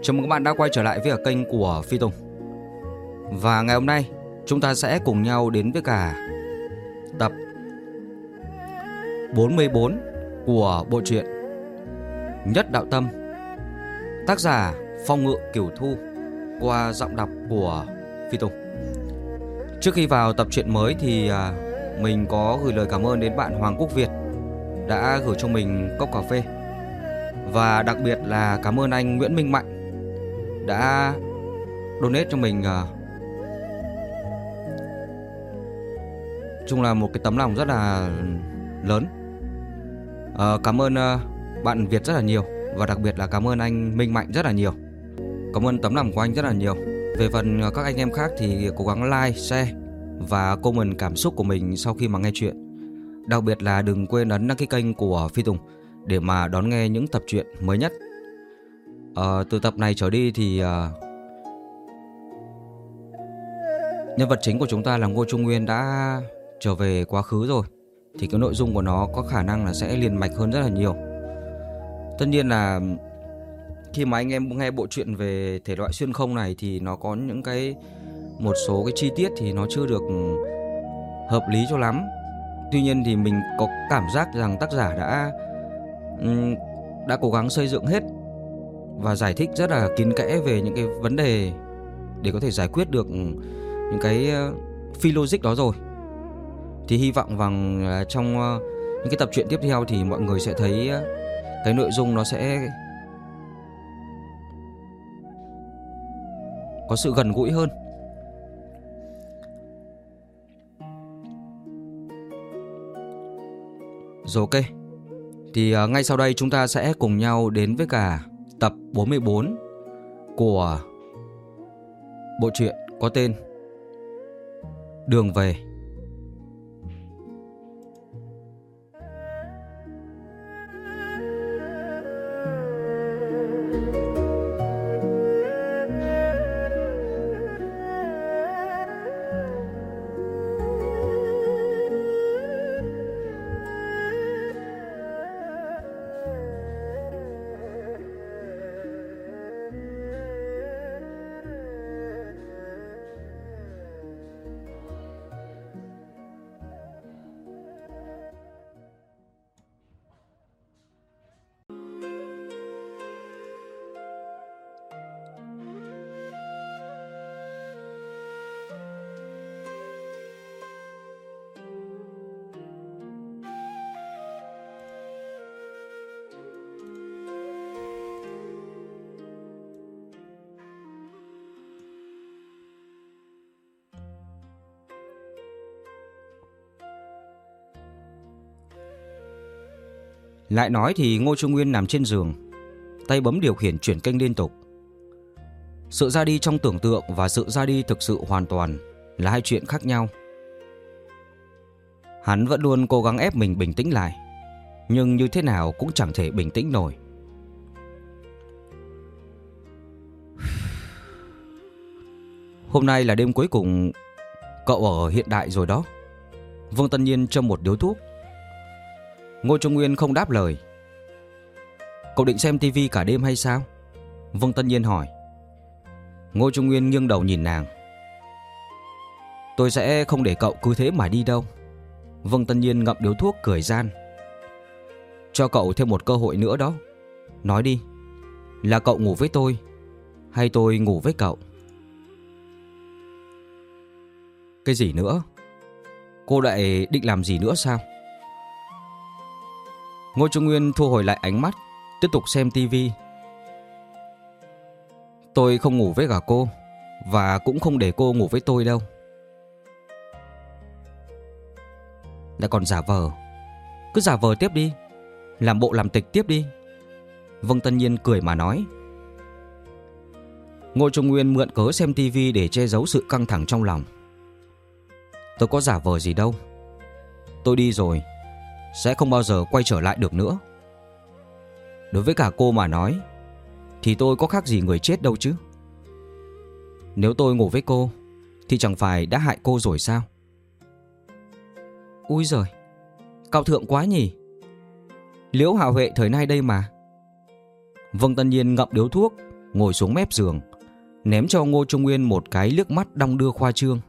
Chào mừng các bạn đã quay trở lại với cả kênh của Phi Tùng. Và ngày hôm nay chúng ta sẽ cùng nhau đến với cả tập 44 của bộ truyện Nhất Đạo Tâm, tác giả Phong Ngự Cửu Thu, qua giọng đọc của Phi Tùng. Trước khi vào tập truyện mới thì mình có gửi lời cảm ơn đến bạn Hoàng Quốc Việt đã gửi cho mình cốc cà phê. Và đặc biệt là cảm ơn anh Nguyễn Minh Mạnh đã donate cho mình chung là một cái tấm lòng rất là lớn. Cảm ơn bạn Việt rất là nhiều. Và đặc biệt là cảm ơn anh Minh Mạnh rất là nhiều. Cảm ơn tấm lòng của anh rất là nhiều. Về phần các anh em khác thì cố gắng like, share và comment cảm xúc của mình sau khi mà nghe chuyện. Đặc biệt là đừng quên ấn đăng ký kênh của Phi Tùng để mà đón nghe những tập truyện mới nhất. Từ tập này trở đi thì nhân vật chính của chúng ta là Ngô Trung Nguyên đã trở về quá khứ rồi. Thì cái nội dung của nó có khả năng là sẽ liền mạch hơn rất là nhiều. Tất nhiên là khi mà anh em nghe bộ truyện về thể loại xuyên không này thì nó có những một số cái chi tiết thì nó chưa được hợp lý cho lắm. Tuy nhiên thì mình có cảm giác rằng tác giả đã cố gắng xây dựng hết và giải thích rất là kín kẽ về những cái vấn đề để có thể giải quyết được những cái phi logic đó rồi. Thì hy vọng rằng trong những cái tập truyện tiếp theo thì mọi người sẽ thấy cái nội dung nó sẽ có sự gần gũi hơn. Rồi, ok. Thì ngay sau đây chúng ta sẽ cùng nhau đến với cả tập 44 của bộ truyện có tên Đường Về. Lại nói thì Ngô Trung Nguyên nằm trên giường, tay bấm điều khiển chuyển kênh liên tục. Sự ra đi trong tưởng tượng và sự ra đi thực sự hoàn toàn là hai chuyện khác nhau. Hắn vẫn luôn cố gắng ép mình bình tĩnh lại, nhưng như thế nào cũng chẳng thể bình tĩnh nổi. Hôm nay là đêm cuối cùng cậu ở hiện đại rồi đó. Vương Tân Nhiên châm một điếu thuốc. Ngô Trung Nguyên không đáp lời. Cậu định xem tivi cả đêm hay sao? Vương Tân Nhiên hỏi. Ngô Trung Nguyên nghiêng đầu nhìn nàng. Tôi sẽ không để cậu cứ thế mà đi đâu. Vương Tân Nhiên ngậm điếu thuốc cười gian. Cho cậu thêm một cơ hội nữa đó. Nói đi, là cậu ngủ với tôi hay tôi ngủ với cậu? Cái gì nữa? Cô lại định làm gì nữa sao? Ngô Trung Nguyên thu hồi lại ánh mắt, tiếp tục xem tivi. Tôi không ngủ với cả cô, và cũng không để cô ngủ với tôi đâu. Lại còn giả vờ. Cứ giả vờ tiếp đi, làm bộ làm tịch tiếp đi. Vương Tân Nhiên cười mà nói. Ngô Trung Nguyên mượn cớ xem tivi để che giấu sự căng thẳng trong lòng. Tôi có giả vờ gì đâu. Tôi đi rồi, sẽ không bao giờ quay trở lại được nữa. Đối với cả cô mà nói thì tôi có khác gì người chết đâu chứ. Nếu tôi ngủ với cô thì chẳng phải đã hại cô rồi sao? Úi giời, cao thượng quá nhỉ. Liễu Hạo Huệ thời nay đây mà. Vương Tân Nhiên ngậm điếu thuốc, ngồi xuống mép giường, ném cho Ngô Trung Nguyên một cái liếc mắt đong đưa khoa trương.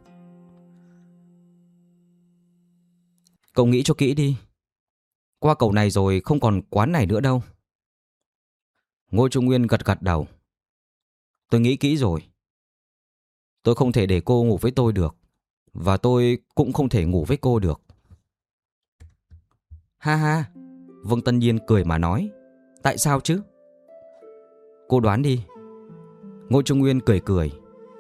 Cậu nghĩ cho kỹ đi. Qua cầu này rồi không còn quán này nữa đâu. Ngô Trung Nguyên gật gật đầu. Tôi nghĩ kỹ rồi. Tôi không thể để cô ngủ với tôi được. Và tôi cũng không thể ngủ với cô được. Ha ha. Vương Tân Nhiên cười mà nói. Tại sao chứ? Cô đoán đi. Ngô Trung Nguyên cười cười.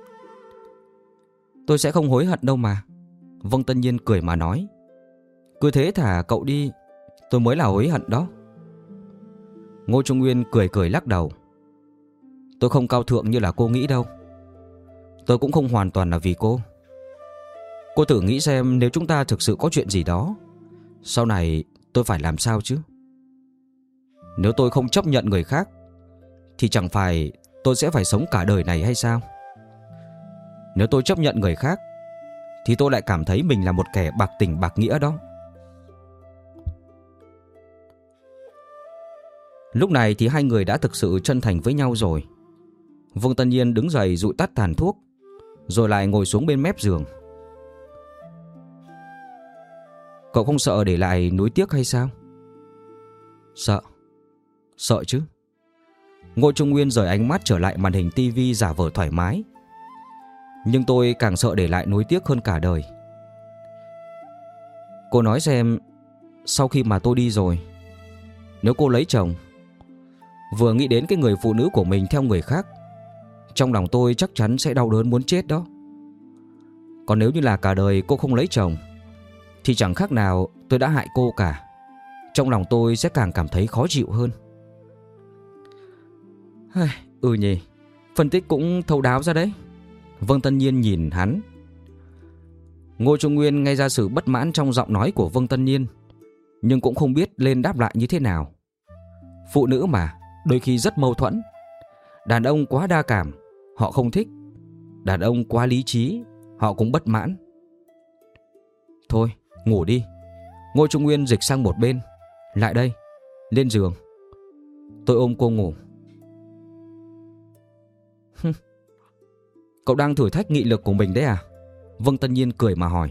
Tôi sẽ không hối hận đâu mà. Vương Tân Nhiên cười mà nói. Cứ thế thả cậu đi, tôi mới là hối hận đó. Ngô Trung Nguyên cười cười lắc đầu. Tôi không cao thượng như là cô nghĩ đâu. Tôi cũng không hoàn toàn là vì cô. Cô thử nghĩ xem, nếu chúng ta thực sự có chuyện gì đó, sau này tôi phải làm sao chứ? Nếu tôi không chấp nhận người khác, thì chẳng phải tôi sẽ phải sống cả đời này hay sao? Nếu tôi chấp nhận người khác, thì tôi lại cảm thấy mình là một kẻ bạc tình bạc nghĩa đó. Lúc này thì hai người đã thực sự chân thành với nhau rồi. Vương Tân Nhiên đứng dậy dụi tắt tàn thuốc, rồi lại ngồi xuống bên mép giường. Cậu không sợ để lại nuối tiếc hay sao? Sợ. Sợ chứ. Ngô Trung Nguyên rời ánh mắt trở lại màn hình tivi giả vờ thoải mái. Nhưng tôi càng sợ để lại nuối tiếc hơn cả đời. Cô nói xem, sau khi mà tôi đi rồi, nếu cô lấy chồng, vừa nghĩ đến cái người phụ nữ của mình theo người khác, trong lòng tôi chắc chắn sẽ đau đớn muốn chết đó. Còn nếu như là cả đời cô không lấy chồng, thì chẳng khác nào tôi đã hại cô cả. Trong lòng tôi sẽ càng cảm thấy khó chịu hơn. Ừ nhỉ, phân tích cũng thấu đáo ra đấy. Vương Tân Nhiên nhìn hắn. Ngô Trung Nguyên nghe ra sự bất mãn trong giọng nói của Vương Tân Nhiên, nhưng cũng không biết lên đáp lại như thế nào. Phụ nữ mà, đôi khi rất mâu thuẫn. Đàn ông quá đa cảm, họ không thích. Đàn ông quá lý trí, họ cũng bất mãn. Thôi, ngủ đi. Ngô Trung Nguyên dịch sang một bên. Lại đây, lên giường. Tôi ôm cô ngủ. Cậu đang thử thách nghị lực của mình đấy à? Vương Tân Nhiên cười mà hỏi.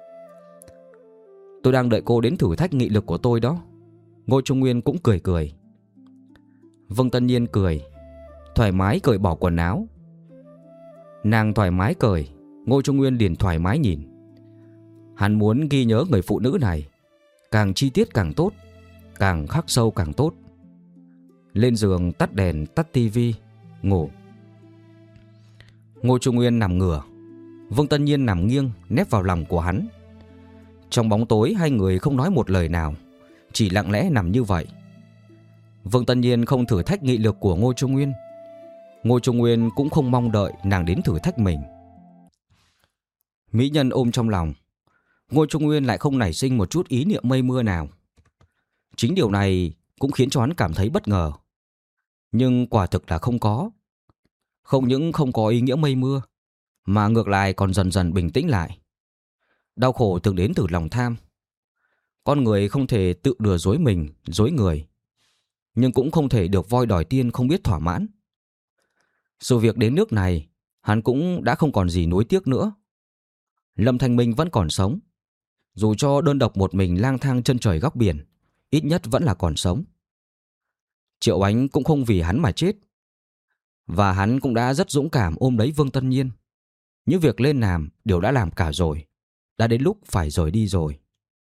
Tôi đang đợi cô đến thử thách nghị lực của tôi đó. Ngô Trung Nguyên cũng cười cười. Vương Tân Nhiên cười, thoải mái cởi bỏ quần áo. Nàng thoải mái cởi, Ngô Trung Nguyên liền thoải mái nhìn. Hắn muốn ghi nhớ người phụ nữ này, càng chi tiết càng tốt, càng khắc sâu càng tốt. Lên giường tắt đèn, tắt tivi, ngủ. Ngô Trung Nguyên nằm ngửa, Vương Tân Nhiên nằm nghiêng nép vào lòng của hắn. Trong bóng tối hai người không nói một lời nào, chỉ lặng lẽ nằm như vậy. Vương Tân Nhiên không thử thách nghị lực của Ngô Trung Nguyên. Ngô Trung Nguyên cũng không mong đợi nàng đến thử thách mình. Mỹ nhân ôm trong lòng, Ngô Trung Nguyên lại không nảy sinh một chút ý niệm mây mưa nào. Chính điều này cũng khiến cho hắn cảm thấy bất ngờ. Nhưng quả thực là không có. Không những không có ý nghĩa mây mưa, mà ngược lại còn dần dần bình tĩnh lại. Đau khổ thường đến từ lòng tham. Con người không thể tự lừa dối mình, dối người, nhưng cũng không thể được voi đòi tiên không biết thỏa mãn. Sự việc đến nước này, hắn cũng đã không còn gì nuối tiếc nữa. Lâm Thanh Minh vẫn còn sống. Dù cho đơn độc một mình lang thang chân trời góc biển, ít nhất vẫn là còn sống. Triệu Ánh cũng không vì hắn mà chết. Và hắn cũng đã rất dũng cảm ôm lấy Vương Tân Nhiên. Những việc lên làm đều đã làm cả rồi. Đã đến lúc phải rời đi rồi.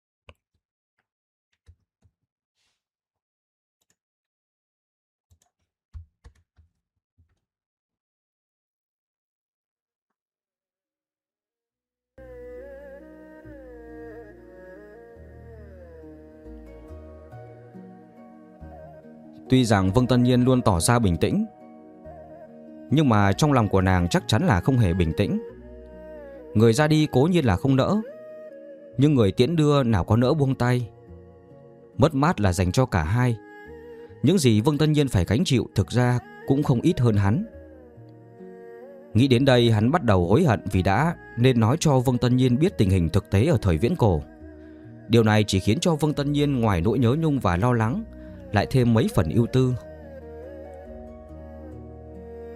Tuy rằng Vương Tân Nhiên luôn tỏ ra bình tĩnh, nhưng mà trong lòng của nàng chắc chắn là không hề bình tĩnh. Người ra đi cố nhiên là không nỡ, nhưng người tiễn đưa nào có nỡ buông tay. Mất mát là dành cho cả hai. Những gì Vương Tân Nhiên phải gánh chịu thực ra cũng không ít hơn hắn. Nghĩ đến đây, hắn bắt đầu hối hận vì đã nên nói cho Vương Tân Nhiên biết tình hình thực tế ở thời viễn cổ. Điều này chỉ khiến cho Vương Tân Nhiên ngoài nỗi nhớ nhung và lo lắng, lại thêm mấy phần ưu tư.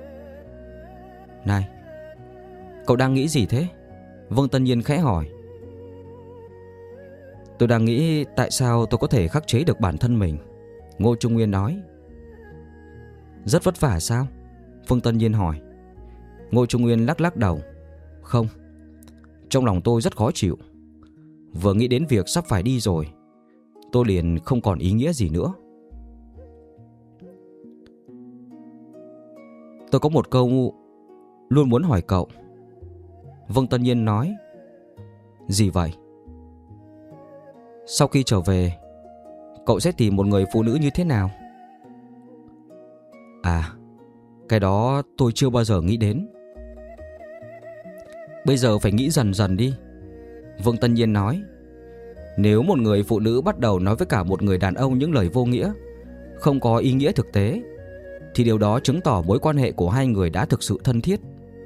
Này, cậu đang nghĩ gì thế? Vương Tân Nhiên khẽ hỏi. Tôi đang nghĩ tại sao tôi có thể khắc chế được bản thân mình, Ngô Trung Nguyên nói. Rất vất vả sao? Vương Tân Nhiên hỏi. Ngô Trung Nguyên lắc lắc đầu. Không, trong lòng tôi rất khó chịu. Vừa nghĩ đến việc sắp phải đi rồi, tôi liền không còn ý nghĩa gì nữa. Tôi có một câu luôn muốn hỏi cậu. Vương Tân Nhiên nói. Gì vậy? Sau khi trở về, cậu sẽ tìm một người phụ nữ như thế nào? À, cái đó tôi chưa bao giờ nghĩ đến. Bây giờ phải nghĩ dần dần đi, Vương Tân Nhiên nói. Nếu một người phụ nữ bắt đầu nói với cả một người đàn ông những lời vô nghĩa, không có ý nghĩa thực tế, thì điều đó chứng tỏ mối quan hệ của hai người đã thực sự thân thiết.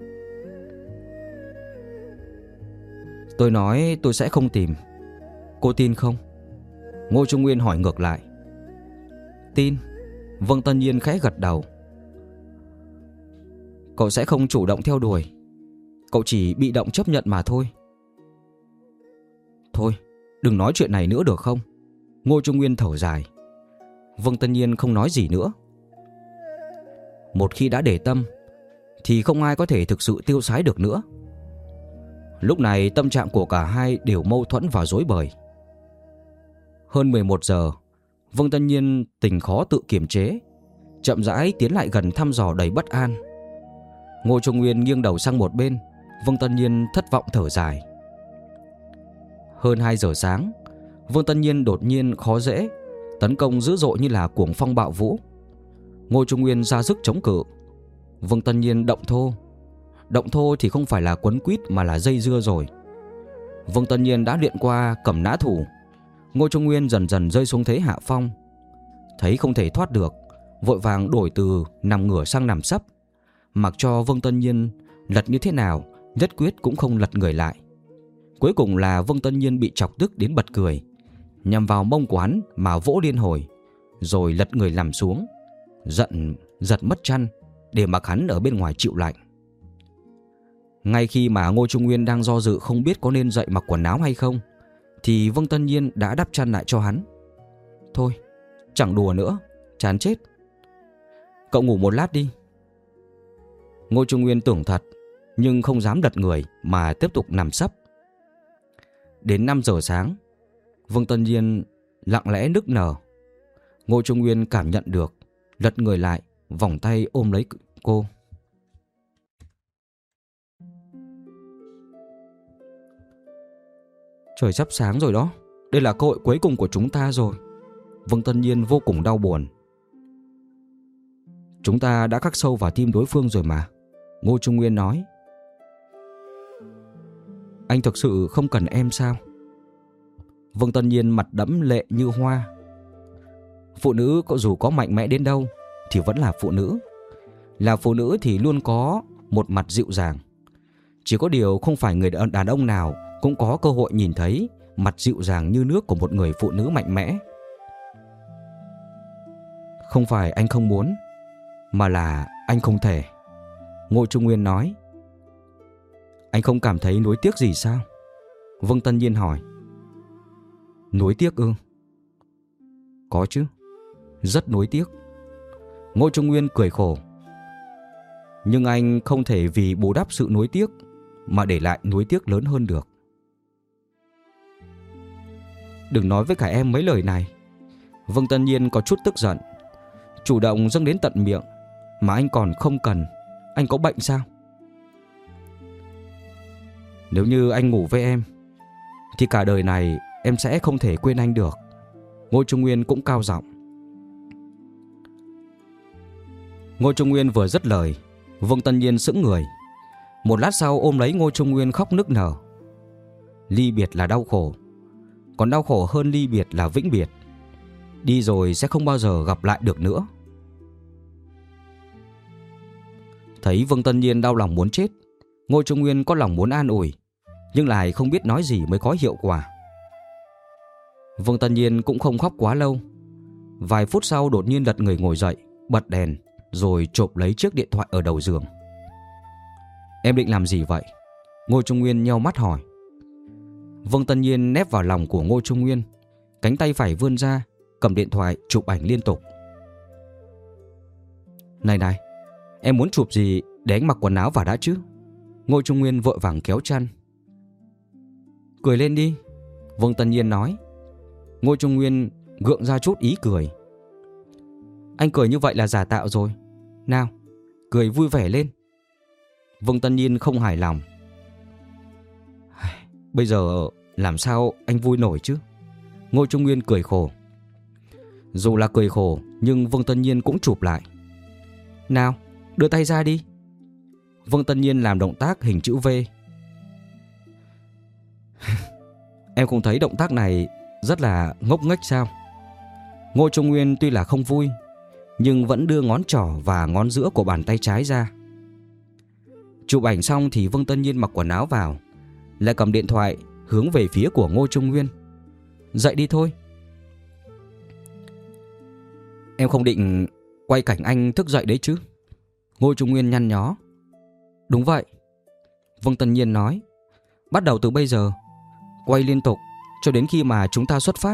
Tôi nói tôi sẽ không tìm. Cô tin không? Ngô Trung Nguyên hỏi ngược lại. Tin, Vương Tân Nhiên khẽ gật đầu. Cậu sẽ không chủ động theo đuổi, cậu chỉ bị động chấp nhận mà thôi. Thôi, đừng nói chuyện này nữa được không? Ngô Trung Nguyên thở dài. Vương Tân Nhiên không nói gì nữa. Một khi đã để tâm thì không ai có thể thực sự tiêu sái được nữa. Lúc này tâm trạng của cả hai đều mâu thuẫn và rối bời. Hơn 11 giờ, Vương Tân Nhiên tình khó tự kiềm chế, chậm rãi tiến lại gần thăm dò đầy bất an. Ngô Trung Nguyên nghiêng đầu sang một bên. Vương Tân Nhiên thất vọng thở dài. Hơn 2 giờ sáng, Vương Tân Nhiên đột nhiên khó dễ, tấn công dữ dội như là cuồng phong bạo vũ. Ngô Trung Nguyên ra sức chống cự. Vương Tân Nhiên động thô. Động thô thì không phải là quấn quýt mà là dây dưa rồi. Vương Tân Nhiên đã luyện qua cầm nã thủ. Ngô Trung Nguyên dần dần rơi xuống thế hạ phong. Thấy không thể thoát được, vội vàng đổi từ nằm ngửa sang nằm sấp, mặc cho Vương Tân Nhiên lật như thế nào, nhất quyết cũng không lật người lại. Cuối cùng là Vương Tân Nhiên bị chọc tức đến bật cười, nhằm vào mông của hắn mà vỗ liên hồi, rồi lật người nằm xuống, giận giật mất chăn để mặc hắn ở bên ngoài chịu lạnh. Ngay khi mà Ngô Trung Nguyên đang do dự không biết có nên dậy mặc quần áo hay không, thì Vương Tân Nhiên đã đắp chăn lại cho hắn. Thôi, chẳng đùa nữa, chán chết. Cậu ngủ một lát đi. Ngô Trung Nguyên tưởng thật, nhưng không dám lật người mà tiếp tục nằm sấp. Đến 5 giờ sáng, Vương Tân Nhiên lặng lẽ nức nở. Ngô Trung Nguyên cảm nhận được, lật người lại, vòng tay ôm lấy cô. Trời sắp sáng rồi đó, đây là cơ hội cuối cùng của chúng ta rồi. Vương Tân Nhiên vô cùng đau buồn. Chúng ta đã khắc sâu vào tim đối phương rồi mà, Ngô Trung Nguyên nói. Anh thực sự không cần em sao? Vương Tân Nhiên mặt đẫm lệ như hoa. Phụ nữ dù có mạnh mẽ đến đâu thì vẫn là phụ nữ. Là phụ nữ thì luôn có một mặt dịu dàng. Chỉ có điều không phải người đàn ông nào cũng có cơ hội nhìn thấy mặt dịu dàng như nước của một người phụ nữ mạnh mẽ. Không phải anh không muốn, mà là anh không thể, Ngô Trung Nguyên nói. Anh không cảm thấy nuối tiếc gì sao? Vương Tân Nhiên hỏi. Nuối tiếc ư? Có chứ, rất nuối tiếc. Ngô Trung Nguyên cười khổ. Nhưng anh không thể vì bù đắp sự nuối tiếc mà để lại nuối tiếc lớn hơn được. Đừng nói với cả em mấy lời này. Vương Tân Nhiên có chút tức giận, chủ động dâng đến tận miệng. Mà anh còn không cần. Anh có bệnh sao? Nếu như anh ngủ với em thì cả đời này em sẽ không thể quên anh được, Ngô Trung Nguyên cũng cao giọng. Ngô Trung Nguyên vừa dứt lời, Vương Tân Nhiên sững người. Một lát sau ôm lấy Ngô Trung Nguyên khóc nức nở. Ly biệt là đau khổ, còn đau khổ hơn ly biệt là vĩnh biệt. Đi rồi sẽ không bao giờ gặp lại được nữa. Thấy Vương Tân Nhiên đau lòng muốn chết, Ngô Trung Nguyên có lòng muốn an ủi, nhưng lại không biết nói gì mới có hiệu quả. Vương Tân Nhiên cũng không khóc quá lâu. Vài phút sau đột nhiên lật người ngồi dậy, bật đèn, rồi chộp lấy chiếc điện thoại ở đầu giường. Em định làm gì vậy? Ngô Trung Nguyên nheo mắt hỏi. Vương Tân Nhiên nép vào lòng của Ngô Trung Nguyên, cánh tay phải vươn ra, cầm điện thoại chụp ảnh liên tục. Này này, em muốn chụp gì để anh mặc quần áo vào đã chứ? Ngô Trung Nguyên vội vàng kéo chăn. Cười lên đi, Vương Tân Nhiên nói. Ngô Trung Nguyên gượng ra chút ý cười. Anh cười như vậy là giả tạo rồi. Nào, cười vui vẻ lên. Vương Tân Nhiên không hài lòng. Bây giờ làm sao anh vui nổi chứ? Ngô Trung Nguyên cười khổ. Dù là cười khổ nhưng Vương Tân Nhiên cũng chụp lại. Nào, đưa tay ra đi. Vương Tân Nhiên làm động tác hình chữ V. Em không thấy động tác này rất là ngốc nghếch sao? Ngô Trung Nguyên tuy là không vui nhưng vẫn đưa ngón trỏ và ngón giữa của bàn tay trái ra. Chụp ảnh xong thì Vương Tân Nhiên mặc quần áo vào, lại cầm điện thoại hướng về phía của Ngô Trung Nguyên. Dậy đi thôi. Em không định quay cảnh anh thức dậy đấy chứ? Ngô Trung Nguyên nhăn nhó. Đúng vậy, Vương Tân Nhiên nói. Bắt đầu từ bây giờ, quay liên tục cho đến khi mà chúng ta xuất phát.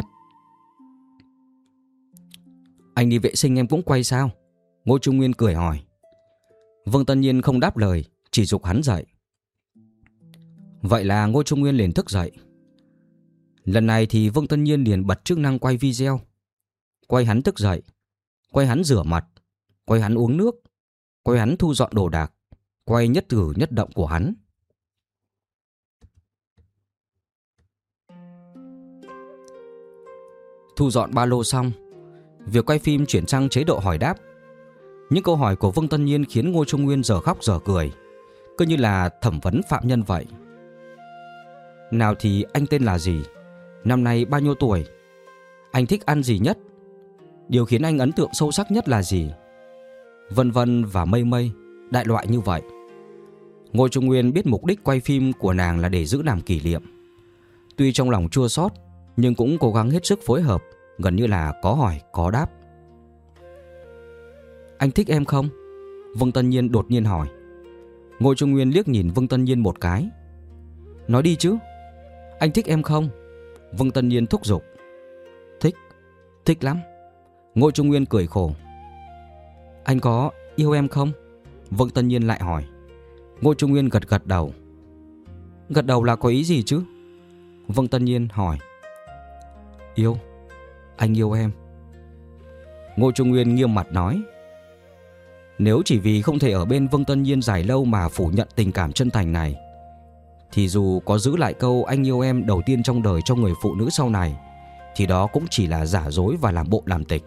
Anh đi vệ sinh em cũng quay sao? Ngô Trung Nguyên cười hỏi. Vương Tân Nhiên không đáp lời, chỉ giục hắn dậy. Vậy là Ngô Trung Nguyên liền thức dậy. Lần này thì Vương Tân Nhiên liền bật chức năng quay video. Quay hắn thức dậy, quay hắn rửa mặt, quay hắn uống nước, quay hắn thu dọn đồ đạc, quay nhất cử nhất động của hắn. Thu dọn ba lô xong, việc quay phim chuyển sang chế độ hỏi đáp. Những câu hỏi của Vương Tân Nhiên khiến Ngô Trung Nguyên giờ khóc giờ cười, cứ như là thẩm vấn phạm nhân vậy. Nào thì anh tên là gì? Năm nay bao nhiêu tuổi? Anh thích ăn gì nhất? Điều khiến anh ấn tượng sâu sắc nhất là gì? Vân vân và mây mây, đại loại như vậy. Ngô Trung Nguyên biết mục đích quay phim của nàng là để giữ làm kỷ niệm. Tuy trong lòng chua xót nhưng cũng cố gắng hết sức phối hợp, gần như là có hỏi có đáp. Anh thích em không? Vương Tân Nhiên đột nhiên hỏi. Ngô Trung Nguyên liếc nhìn Vương Tân Nhiên một cái. Nói đi chứ, anh thích em không? Vương Tân Nhiên thúc giục. Thích, thích lắm. Ngô Trung Nguyên cười khổ. Anh có yêu em không? Vương Tân Nhiên lại hỏi. Ngô Trung Nguyên gật gật đầu. Gật đầu là có ý gì chứ? Vương Tân Nhiên hỏi. Yêu, anh yêu em. Ngô Trung Nguyên nghiêm mặt nói. Nếu chỉ vì không thể ở bên Vương Tân Nhiên dài lâu mà phủ nhận tình cảm chân thành này, thì dù có giữ lại câu anh yêu em đầu tiên trong đời cho người phụ nữ sau này, thì đó cũng chỉ là giả dối và làm bộ làm tịch.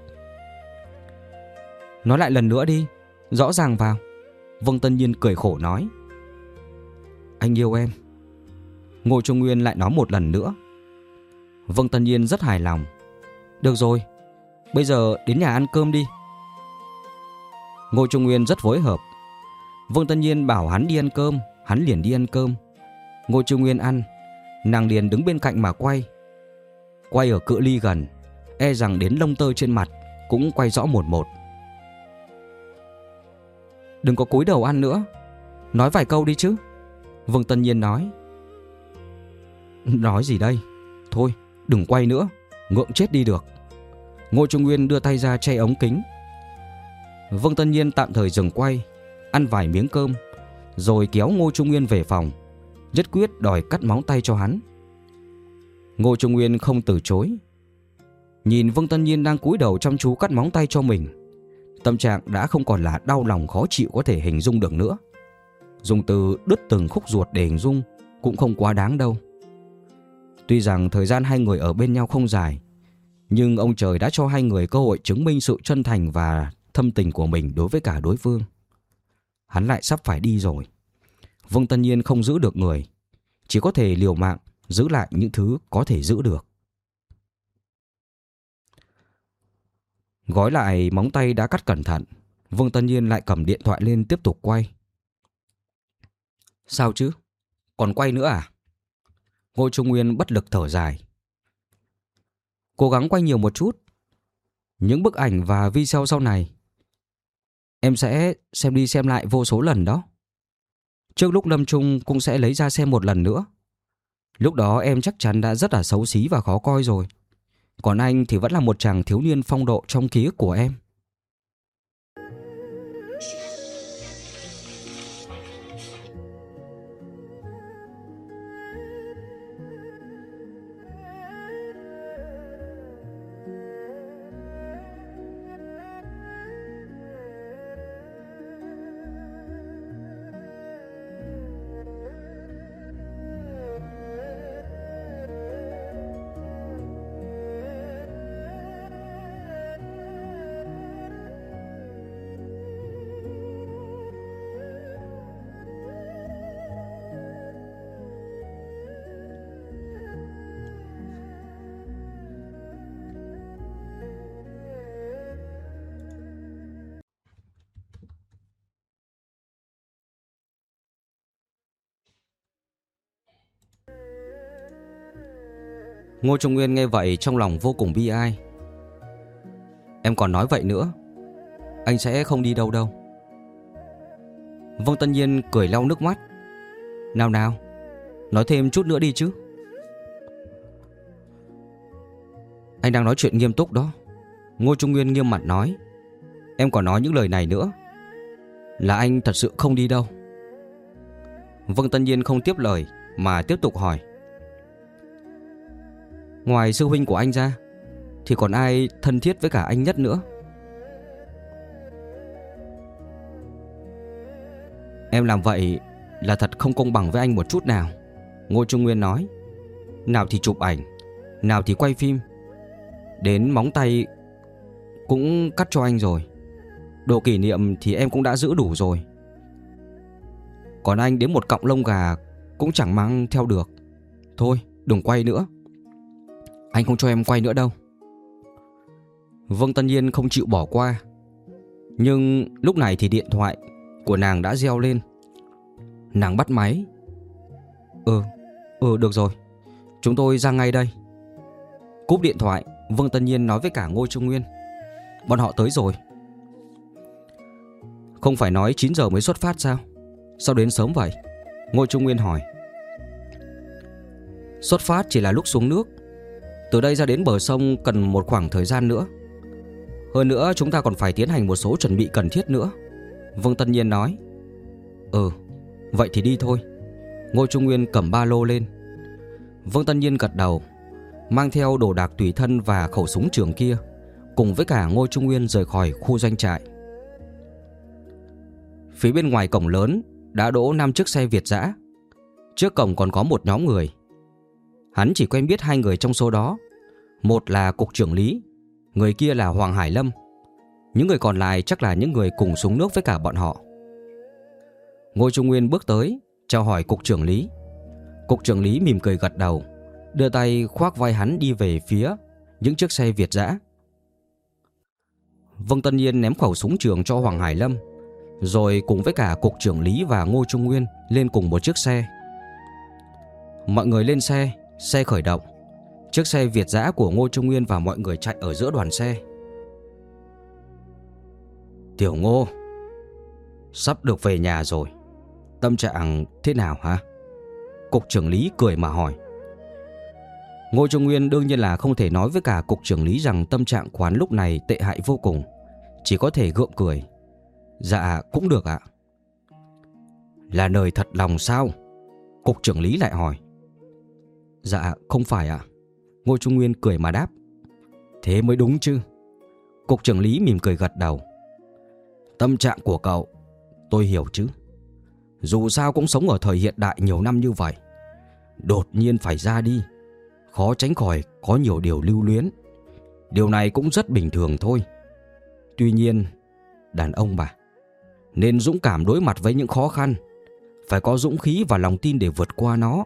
Nói lại lần nữa đi, rõ ràng vào. Vương Tân Nhiên cười khổ nói. Anh yêu em. Ngô Trung Nguyên lại nói một lần nữa. Vương Tân Nhiên rất hài lòng. Được rồi, bây giờ đến nhà ăn cơm đi. Ngô Trung Nguyên rất phối hợp. Vương Tân Nhiên bảo hắn đi ăn cơm, hắn liền đi ăn cơm. Ngô Trung Nguyên ăn, nàng liền đứng bên cạnh mà quay. Quay ở cự ly gần, e rằng đến lông tơ trên mặt cũng quay rõ một một. Đừng có cúi đầu ăn nữa, nói vài câu đi chứ. Vương Tân Nhiên nói. Nói gì đây? Thôi, đừng quay nữa, ngượng chết đi được. Ngô Trung Nguyên đưa tay ra che ống kính. Vương Tân Nhiên tạm thời dừng quay, ăn vài miếng cơm, rồi kéo Ngô Trung Nguyên về phòng, nhất quyết đòi cắt móng tay cho hắn. Ngô Trung Nguyên không từ chối. Nhìn Vương Tân Nhiên đang cúi đầu chăm chú cắt móng tay cho mình, tâm trạng đã không còn là đau lòng khó chịu có thể hình dung được nữa. Dùng từ đứt từng khúc ruột để hình dung cũng không quá đáng đâu. Tuy rằng thời gian hai người ở bên nhau không dài, nhưng ông trời đã cho hai người cơ hội chứng minh sự chân thành và thâm tình của mình đối với cả đối phương. Hắn lại sắp phải đi rồi. Vương Tân Nhiên không giữ được người, chỉ có thể liều mạng giữ lại những thứ có thể giữ được. Gói lại móng tay đã cắt cẩn thận, Vương Tân Nhiên lại cầm điện thoại lên tiếp tục quay. Sao chứ? Còn quay nữa à? Ngô Trung Nguyên bất lực thở dài. Cố gắng quay nhiều một chút. Những bức ảnh và video sau này em sẽ xem đi xem lại vô số lần đó. Trước lúc lâm chung cũng sẽ lấy ra xem một lần nữa. Lúc đó em chắc chắn đã rất là xấu xí và khó coi rồi. Còn anh thì vẫn là một chàng thiếu niên phong độ trong ký ức của em. Ngô Trung Nguyên nghe vậy trong lòng vô cùng bi ai. Em còn nói vậy nữa, anh sẽ không đi đâu đâu. Vương Tân Nhiên cười lau nước mắt. Nào nào, nói thêm chút nữa đi chứ. Anh đang nói chuyện nghiêm túc đó. Ngô Trung Nguyên nghiêm mặt nói. Em còn nói những lời này nữa là anh thật sự không đi đâu. Vương Tân Nhiên không tiếp lời mà tiếp tục hỏi. Ngoài sư huynh của anh ra thì còn ai thân thiết với cả anh nhất nữa? Em làm vậy là thật không công bằng với anh một chút nào. Ngô Trung Nguyên nói. Nào thì chụp ảnh, nào thì quay phim, đến móng tay cũng cắt cho anh rồi. Đồ kỷ niệm thì em cũng đã giữ đủ rồi. Còn anh đến một cọng lông gà cũng chẳng mang theo được. Thôi đừng quay nữa, anh không cho em quay nữa đâu. Vương Tân Nhiên không chịu bỏ qua. Nhưng lúc này thì điện thoại của nàng đã reo lên. Nàng bắt máy. Được rồi, chúng tôi ra ngay đây. Cúp điện thoại, Vương Tân Nhiên nói với cả Ngô Trung Nguyên. Bọn họ tới rồi. Không phải nói 9 giờ mới xuất phát sao? Sao đến sớm vậy? Ngô Trung Nguyên hỏi. Xuất phát chỉ là lúc xuống nước. Từ đây ra đến bờ sông cần một khoảng thời gian nữa. Hơn nữa chúng ta còn phải tiến hành một số chuẩn bị cần thiết nữa. Vương Tân Nhiên nói. Vậy thì đi thôi. Ngô Trung Nguyên cầm ba lô lên. Vương Tân Nhiên gật đầu, mang theo đồ đạc tùy thân và khẩu súng trường kia, cùng với cả Ngô Trung Nguyên rời khỏi khu doanh trại. Phía bên ngoài cổng lớn đã đỗ 5 chiếc xe Việt dã. Trước cổng còn có một nhóm người. Hắn chỉ quen biết 2 người trong số đó. Một là cục trưởng Lý, người kia là Hoàng Hải Lâm. Những người còn lại chắc là những người cùng xuống nước với cả bọn họ. Ngô Trung Nguyên bước tới chào hỏi cục trưởng Lý. Cục trưởng Lý mỉm cười gật đầu, đưa tay khoác vai hắn đi về phía những chiếc xe Việt dã. Vương Tân Nhiên ném khẩu súng trường cho Hoàng Hải Lâm, rồi cùng với cả cục trưởng Lý và Ngô Trung Nguyên lên cùng một chiếc xe. Mọi người lên xe, xe khởi động. Chiếc xe Việt dã của Ngô Trung Nguyên và mọi người chạy ở giữa đoàn xe. Tiểu Ngô, sắp được về nhà rồi. Tâm trạng thế nào hả? Cục trưởng Lý cười mà hỏi. Ngô Trung Nguyên đương nhiên là không thể nói với cả cục trưởng Lý rằng tâm trạng của hắn lúc này tệ hại vô cùng, chỉ có thể gượng cười. Dạ cũng được ạ. Là lời thật lòng sao? Cục trưởng Lý lại hỏi. Dạ không phải ạ. Ngô Trung Nguyên cười mà đáp. Thế mới đúng chứ. Cục trưởng Lý mỉm cười gật đầu. Tâm trạng của cậu tôi hiểu chứ. Dù sao cũng sống ở thời hiện đại nhiều năm như vậy, đột nhiên phải ra đi, khó tránh khỏi có nhiều điều lưu luyến. Điều này cũng rất bình thường thôi. Tuy nhiên, đàn ông mà, nên dũng cảm đối mặt với những khó khăn, phải có dũng khí và lòng tin để vượt qua nó.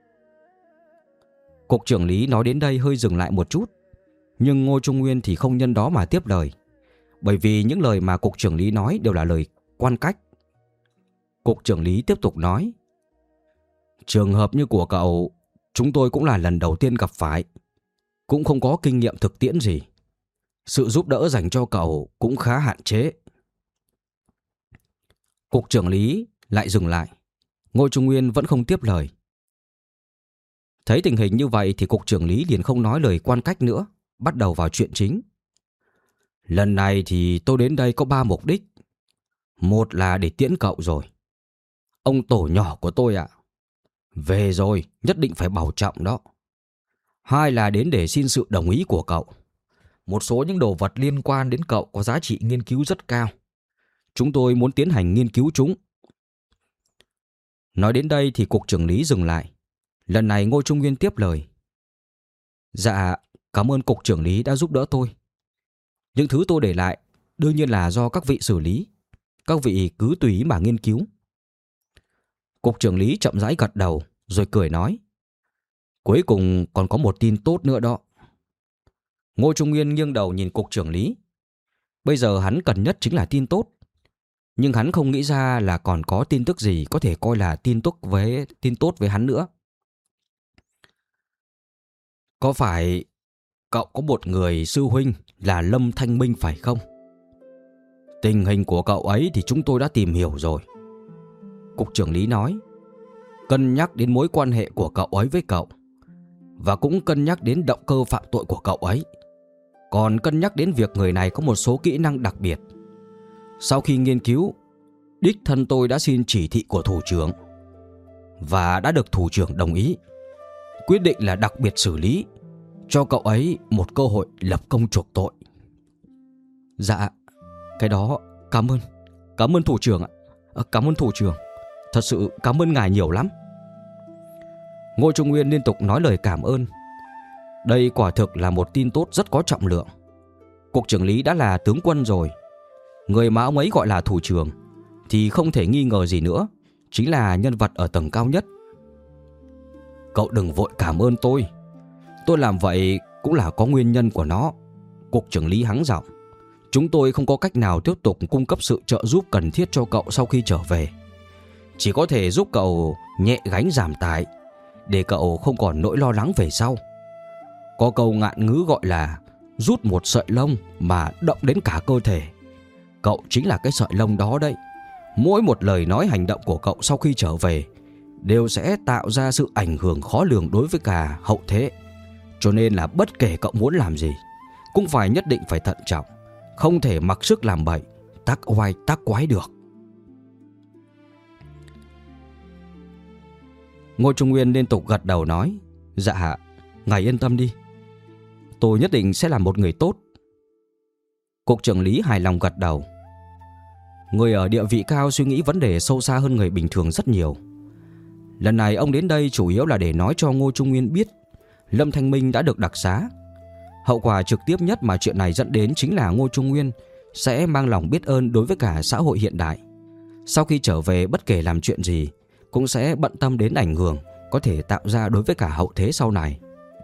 Cục trưởng Lý nói đến đây hơi dừng lại một chút, nhưng Ngô Trung Nguyên thì không nhân đó mà tiếp lời, bởi vì những lời mà cục trưởng Lý nói đều là lời quan cách. Cục trưởng Lý tiếp tục nói. Trường hợp như của cậu, chúng tôi cũng là lần đầu tiên gặp phải, cũng không có kinh nghiệm thực tiễn gì. Sự giúp đỡ dành cho cậu cũng khá hạn chế. Cục trưởng Lý lại dừng lại, Ngô Trung Nguyên vẫn không tiếp lời. Thấy tình hình như vậy thì cục trưởng Lý liền không nói lời quan cách nữa, bắt đầu vào chuyện chính. Lần này thì tôi đến đây có 3 mục đích. Một là để tiễn cậu rồi. Ông tổ nhỏ của tôi ạ. Về rồi, nhất định phải bảo trọng đó. Hai là đến để xin sự đồng ý của cậu. Một số những đồ vật liên quan đến cậu có giá trị nghiên cứu rất cao. Chúng tôi muốn tiến hành nghiên cứu chúng. Nói đến đây thì cục trưởng Lý dừng lại. Lần này Ngô Trung Nguyên tiếp lời. Dạ, cảm ơn cục trưởng Lý đã giúp đỡ tôi. Những thứ tôi để lại đương nhiên là do các vị xử lý. Các vị cứ tùy ý mà nghiên cứu. Cục trưởng Lý chậm rãi gật đầu rồi cười nói. Cuối cùng còn có một tin tốt nữa đó. Ngô Trung Nguyên nghiêng đầu nhìn cục trưởng Lý. Bây giờ hắn cần nhất chính là tin tốt. Nhưng hắn không nghĩ ra là còn có tin tức gì có thể coi là tin tốt với hắn nữa. Có phải cậu có một người sư huynh là Lâm Thanh Minh phải không? Tình hình của cậu ấy thì chúng tôi đã tìm hiểu rồi. Cục trưởng Lý nói. Cân nhắc đến mối quan hệ của cậu ấy với cậu, và cũng cân nhắc đến động cơ phạm tội của cậu ấy, còn cân nhắc đến việc người này có một số kỹ năng đặc biệt. Sau khi nghiên cứu, đích thân tôi đã xin chỉ thị của thủ trưởng và đã được thủ trưởng đồng ý. Quyết định là đặc biệt xử lý, cho cậu ấy một cơ hội lập công chuộc tội. Dạ, cái đó cảm ơn thủ trưởng ạ. Cảm ơn thủ trưởng. Thật sự cảm ơn ngài nhiều lắm. Ngô Trung Nguyên liên tục nói lời cảm ơn. Đây quả thực là một tin tốt rất có trọng lượng. Cục trưởng Lý đã là tướng quân rồi. Người mà ông ấy gọi là thủ trưởng thì không thể nghi ngờ gì nữa, chính là nhân vật ở tầng cao nhất. Cậu đừng vội cảm ơn tôi. Tôi làm vậy cũng là có nguyên nhân của nó. Cục trưởng Lý hắng giọng. Chúng tôi không có cách nào tiếp tục cung cấp sự trợ giúp cần thiết cho cậu sau khi trở về. Chỉ có thể giúp cậu nhẹ gánh giảm tải, để cậu không còn nỗi lo lắng về sau. Có câu ngạn ngữ gọi là rút một sợi lông mà động đến cả cơ thể. Cậu chính là cái sợi lông đó đấy. Mỗi một lời nói hành động của cậu sau khi trở về đều sẽ tạo ra sự ảnh hưởng khó lường đối với cả hậu thế. Cho nên là bất kể cậu muốn làm gì cũng phải nhất định phải thận trọng, không thể mặc sức làm bậy, tác oai tác quái được. Ngô Trung Nguyên liên tục gật đầu nói. Dạ, ngài yên tâm đi. Tôi nhất định sẽ làm một người tốt. Cục trưởng Lý hài lòng gật đầu. Người ở địa vị cao suy nghĩ vấn đề sâu xa hơn người bình thường rất nhiều. Lần này ông đến đây chủ yếu là để nói cho Ngô Trung Nguyên biết Lâm Thanh Minh đã được đặc xá. Hậu quả trực tiếp nhất mà chuyện này dẫn đến chính là Ngô Trung Nguyên sẽ mang lòng biết ơn đối với cả xã hội hiện đại. Sau khi trở về bất kể làm chuyện gì cũng sẽ bận tâm đến ảnh hưởng có thể tạo ra đối với cả hậu thế sau này.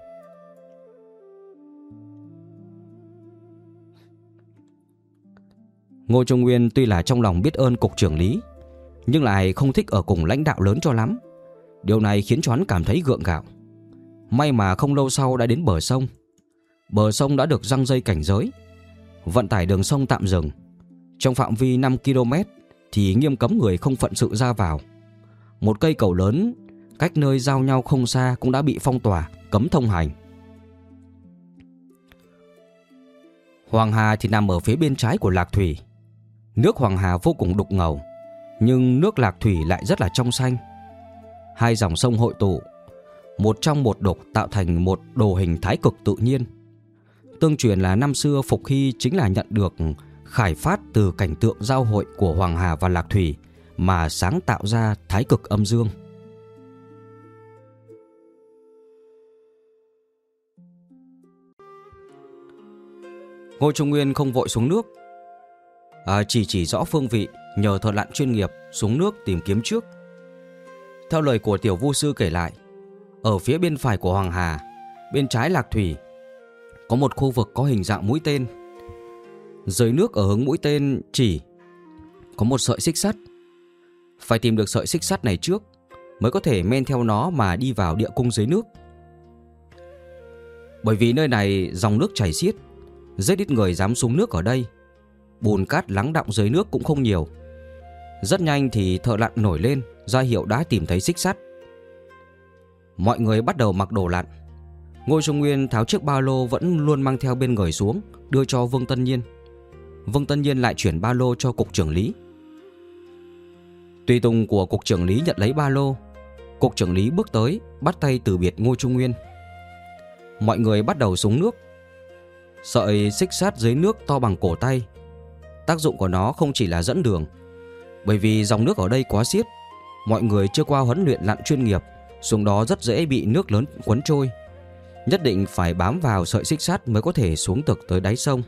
Ngô Trung Nguyên tuy là trong lòng biết ơn cục trưởng Lý, nhưng lại không thích ở cùng lãnh đạo lớn cho lắm. Điều này khiến cho hắn cảm thấy gượng gạo. May mà không lâu sau đã đến bờ sông. Bờ sông đã được giăng dây cảnh giới, vận tải đường sông tạm dừng. Trong phạm vi 5 km thì nghiêm cấm người không phận sự ra vào. Một cây cầu lớn cách nơi giao nhau không xa cũng đã bị phong tỏa, cấm thông hành. Hoàng Hà thì nằm ở phía bên trái của Lạc Thủy. Nước Hoàng Hà vô cùng đục ngầu, nhưng nước Lạc Thủy lại rất là trong xanh. Hai dòng sông hội tụ, một trong một đục tạo thành một đồ hình thái cực tự nhiên. Tương truyền là năm xưa Phục Hy chính là nhận được khải phát từ cảnh tượng giao hội của Hoàng Hà và Lạc Thủy mà sáng tạo ra thái cực âm dương. Ngô Trung Nguyên không vội xuống nước, chỉ rõ phương vị, nhờ thợ lặn chuyên nghiệp xuống nước tìm kiếm trước. Theo lời của tiểu vu sư kể lại, ở phía bên phải của Hoàng Hà, bên trái Lạc Thủy, có một khu vực có hình dạng mũi tên. Dưới nước ở hướng mũi tên chỉ có một sợi xích sắt. Phải tìm được sợi xích sắt này trước mới có thể men theo nó mà đi vào địa cung dưới nước. Bởi vì nơi này dòng nước chảy xiết, rất ít người dám xuống nước ở đây. Bùn cát lắng đọng dưới nước cũng không nhiều. Rất nhanh thì thợ lặn nổi lên, ra hiệu đã tìm thấy xích sắt. Mọi người bắt đầu mặc đồ lặn. Ngô Trung Nguyên tháo chiếc ba lô vẫn luôn mang theo bên người xuống, đưa cho Vương Tân Nhiên. Vương Tân Nhiên lại chuyển ba lô cho cục trưởng lý. Tùy tùng của cục trưởng lý nhận lấy ba lô. Cục trưởng lý bước tới, bắt tay từ biệt Ngô Trung Nguyên. Mọi người bắt đầu xuống nước. Sợi xích sắt dưới nước to bằng cổ tay. Tác dụng của nó không chỉ là dẫn đường. Bởi vì dòng nước ở đây quá xiết, mọi người chưa qua huấn luyện lặn chuyên nghiệp, xuống đó rất dễ bị nước lớn cuốn trôi. Nhất định phải bám vào sợi xích sắt mới có thể xuống được tới đáy sông.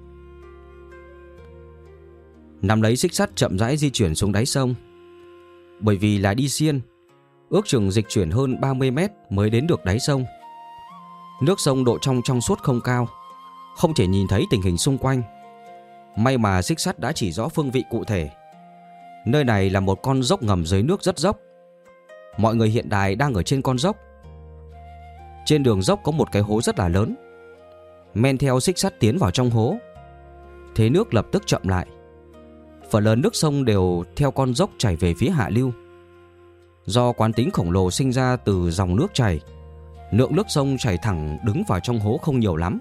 Nắm lấy xích sắt chậm rãi di chuyển xuống đáy sông. Bởi vì là đi xiên, ước chừng dịch chuyển hơn 30 mét mới đến được đáy sông. Nước sông độ trong suốt không cao, không thể nhìn thấy tình hình xung quanh. May mà xích sắt đã chỉ rõ phương vị cụ thể. Nơi này là một con dốc ngầm dưới nước rất dốc. Mọi người hiện tại đang ở trên con dốc. Trên đường dốc có một cái hố rất là lớn. Men theo xích sắt tiến vào trong hố, thế nước lập tức chậm lại. Phần lớn nước sông đều theo con dốc chảy về phía hạ lưu. Do quán tính khổng lồ sinh ra từ dòng nước chảy, lượng nước sông chảy thẳng đứng vào trong hố không nhiều lắm.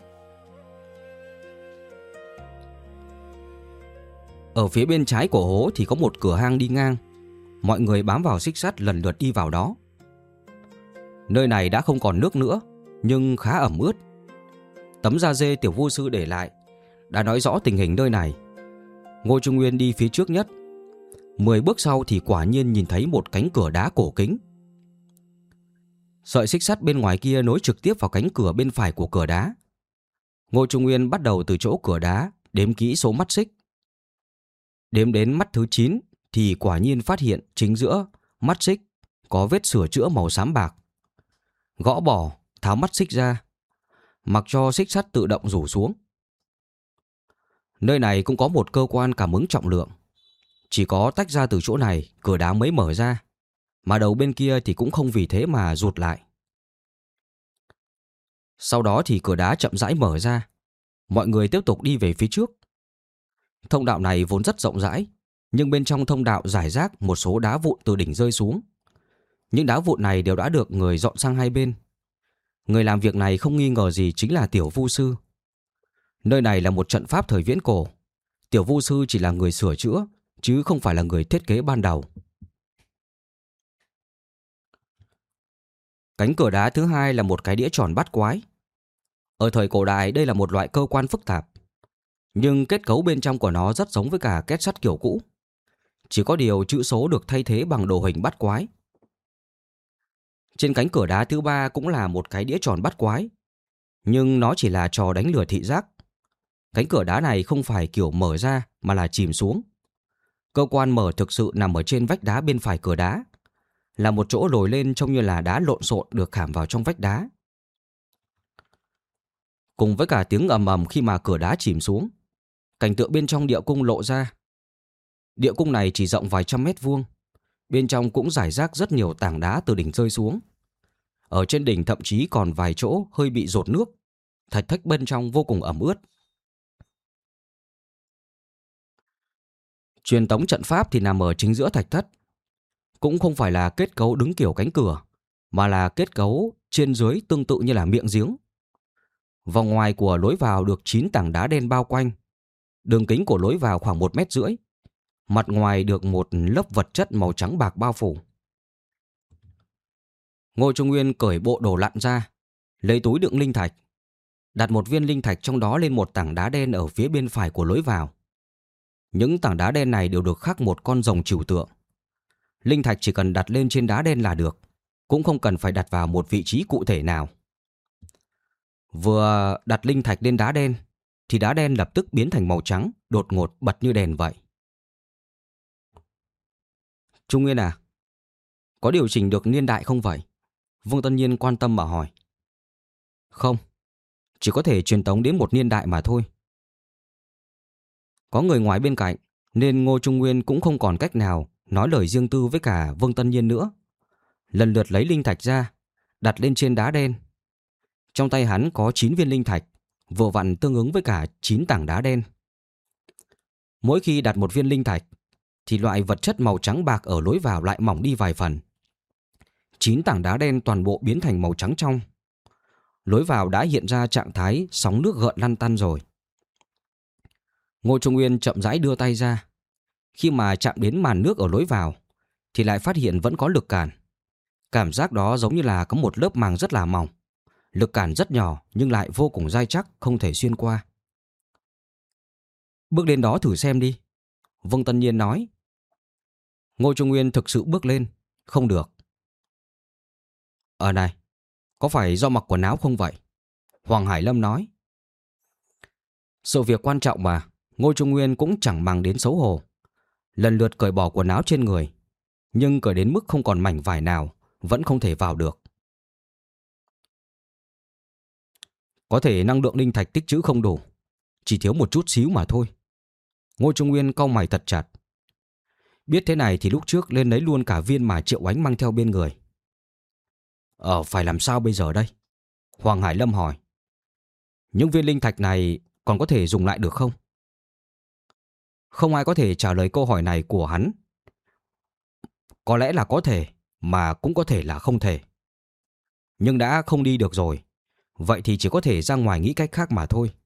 Ở phía bên trái của hố thì có một cửa hang đi ngang. Mọi người bám vào xích sắt lần lượt đi vào đó. Nơi này đã không còn nước nữa, nhưng khá ẩm ướt. Tấm da dê tiểu vu sư để lại đã nói rõ tình hình nơi này. Ngô Trung Nguyên đi phía trước nhất. 10 bước sau thì quả nhiên nhìn thấy một cánh cửa đá cổ kính. Sợi xích sắt bên ngoài kia nối trực tiếp vào cánh cửa bên phải của cửa đá. Ngô Trung Nguyên bắt đầu từ chỗ cửa đá, đếm kỹ số mắt xích. Đếm đến mắt thứ 9 thì quả nhiên phát hiện chính giữa mắt xích có vết sửa chữa màu xám bạc. Gõ bỏ, tháo mắt xích ra, mặc cho xích sắt tự động rủ xuống. Nơi này cũng có một cơ quan cảm ứng trọng lượng. Chỉ có tách ra từ chỗ này, cửa đá mới mở ra, mà đầu bên kia thì cũng không vì thế mà rụt lại. Sau đó thì cửa đá chậm rãi mở ra. Mọi người tiếp tục đi về phía trước. Thông đạo này vốn rất rộng rãi, nhưng bên trong thông đạo rải rác một số đá vụn từ đỉnh rơi xuống. Những đá vụn này đều đã được người dọn sang hai bên. Người làm việc này không nghi ngờ gì chính là Tiểu Vu Sư. Nơi này là một trận pháp thời viễn cổ. Tiểu Vu Sư chỉ là người sửa chữa, chứ không phải là người thiết kế ban đầu. Cánh cửa đá thứ hai là một cái đĩa tròn bát quái. Ở thời cổ đại đây là một loại cơ quan phức tạp, nhưng kết cấu bên trong của nó rất giống với cả két sắt kiểu cũ. Chỉ có điều chữ số được thay thế bằng đồ hình bát quái. Trên cánh cửa đá thứ ba cũng là một cái đĩa tròn bát quái, nhưng nó chỉ là trò đánh lừa thị giác. Cánh cửa đá này không phải kiểu mở ra mà là chìm xuống. Cơ quan mở thực sự nằm ở trên vách đá bên phải cửa đá, là một chỗ lồi lên trông như là đá lộn xộn được khảm vào trong vách đá. Cùng với cả tiếng ầm ầm khi mà cửa đá chìm xuống, cảnh tượng bên trong địa cung lộ ra. Địa cung này chỉ rộng vài trăm mét vuông. Bên trong cũng rải rác rất nhiều tảng đá từ đỉnh rơi xuống. Ở trên đỉnh thậm chí còn vài chỗ hơi bị dột nước. Thạch thất bên trong vô cùng ẩm ướt. Truyền tống trận pháp thì nằm ở chính giữa thạch thất. Cũng không phải là kết cấu đứng kiểu cánh cửa, mà là kết cấu trên dưới tương tự như là miệng giếng. Vòng ngoài của lối vào được 9 tảng đá đen bao quanh. Đường kính của lối vào khoảng 1,5 mét. Mặt ngoài được một lớp vật chất màu trắng bạc bao phủ. Ngô Trung Nguyên cởi bộ đồ lặn ra, lấy túi đựng linh thạch, đặt một viên linh thạch trong đó lên một tảng đá đen ở phía bên phải của lối vào. Những tảng đá đen này đều được khắc một con rồng trừu tượng. Linh thạch chỉ cần đặt lên trên đá đen là được, cũng không cần phải đặt vào một vị trí cụ thể nào. Vừa đặt linh thạch lên đá đen thì đá đen lập tức biến thành màu trắng, đột ngột bật như đèn vậy. Trung Nguyên à, có điều chỉnh được niên đại không vậy? Vương Tân Nhiên quan tâm mà hỏi. Không, chỉ có thể truyền tống đến một niên đại mà thôi. Có người ngoài bên cạnh nên Ngô Trung Nguyên cũng không còn cách nào nói lời riêng tư với cả Vương Tân Nhiên nữa. Lần lượt lấy linh thạch ra, đặt lên trên đá đen. Trong tay hắn có 9 viên linh thạch, vừa vặn tương ứng với cả 9 tảng đá đen. Mỗi khi đặt một viên linh thạch, thì loại vật chất màu trắng bạc ở lối vào lại mỏng đi vài phần. 9 tảng đá đen toàn bộ biến thành màu trắng trong. Lối vào đã hiện ra trạng thái sóng nước gợn lăn tăn rồi. Ngô Trung Nguyên chậm rãi đưa tay ra. Khi mà chạm đến màn nước ở lối vào thì lại phát hiện vẫn có lực cản. Cảm giác đó giống như là có một lớp màng rất là mỏng. Lực cản rất nhỏ nhưng lại vô cùng dai chắc, không thể xuyên qua. Bước lên đó thử xem đi, Vương Tân Nhiên nói. Ngô Trung Nguyên thực sự bước lên. Không được. Này, có phải do mặc quần áo không vậy? Hoàng Hải Lâm nói. Sự việc quan trọng mà, Ngô Trung Nguyên cũng chẳng màng đến xấu hổ. Lần lượt cởi bỏ quần áo trên người, nhưng cởi đến mức không còn mảnh vải nào, vẫn không thể vào được. Có thể năng lượng linh thạch tích trữ không đủ, chỉ thiếu một chút xíu mà thôi. Ngô Trung Nguyên cau mày thật chặt. Biết thế này thì lúc trước lên lấy luôn cả viên mà Triệu Ánh mang theo bên người. Phải làm sao bây giờ đây? Hoàng Hải Lâm hỏi. Những viên linh thạch này còn có thể dùng lại được không? Không ai có thể trả lời câu hỏi này của hắn. Có lẽ là có thể, mà cũng có thể là không thể. Nhưng đã không đi được rồi, vậy thì chỉ có thể ra ngoài nghĩ cách khác mà thôi.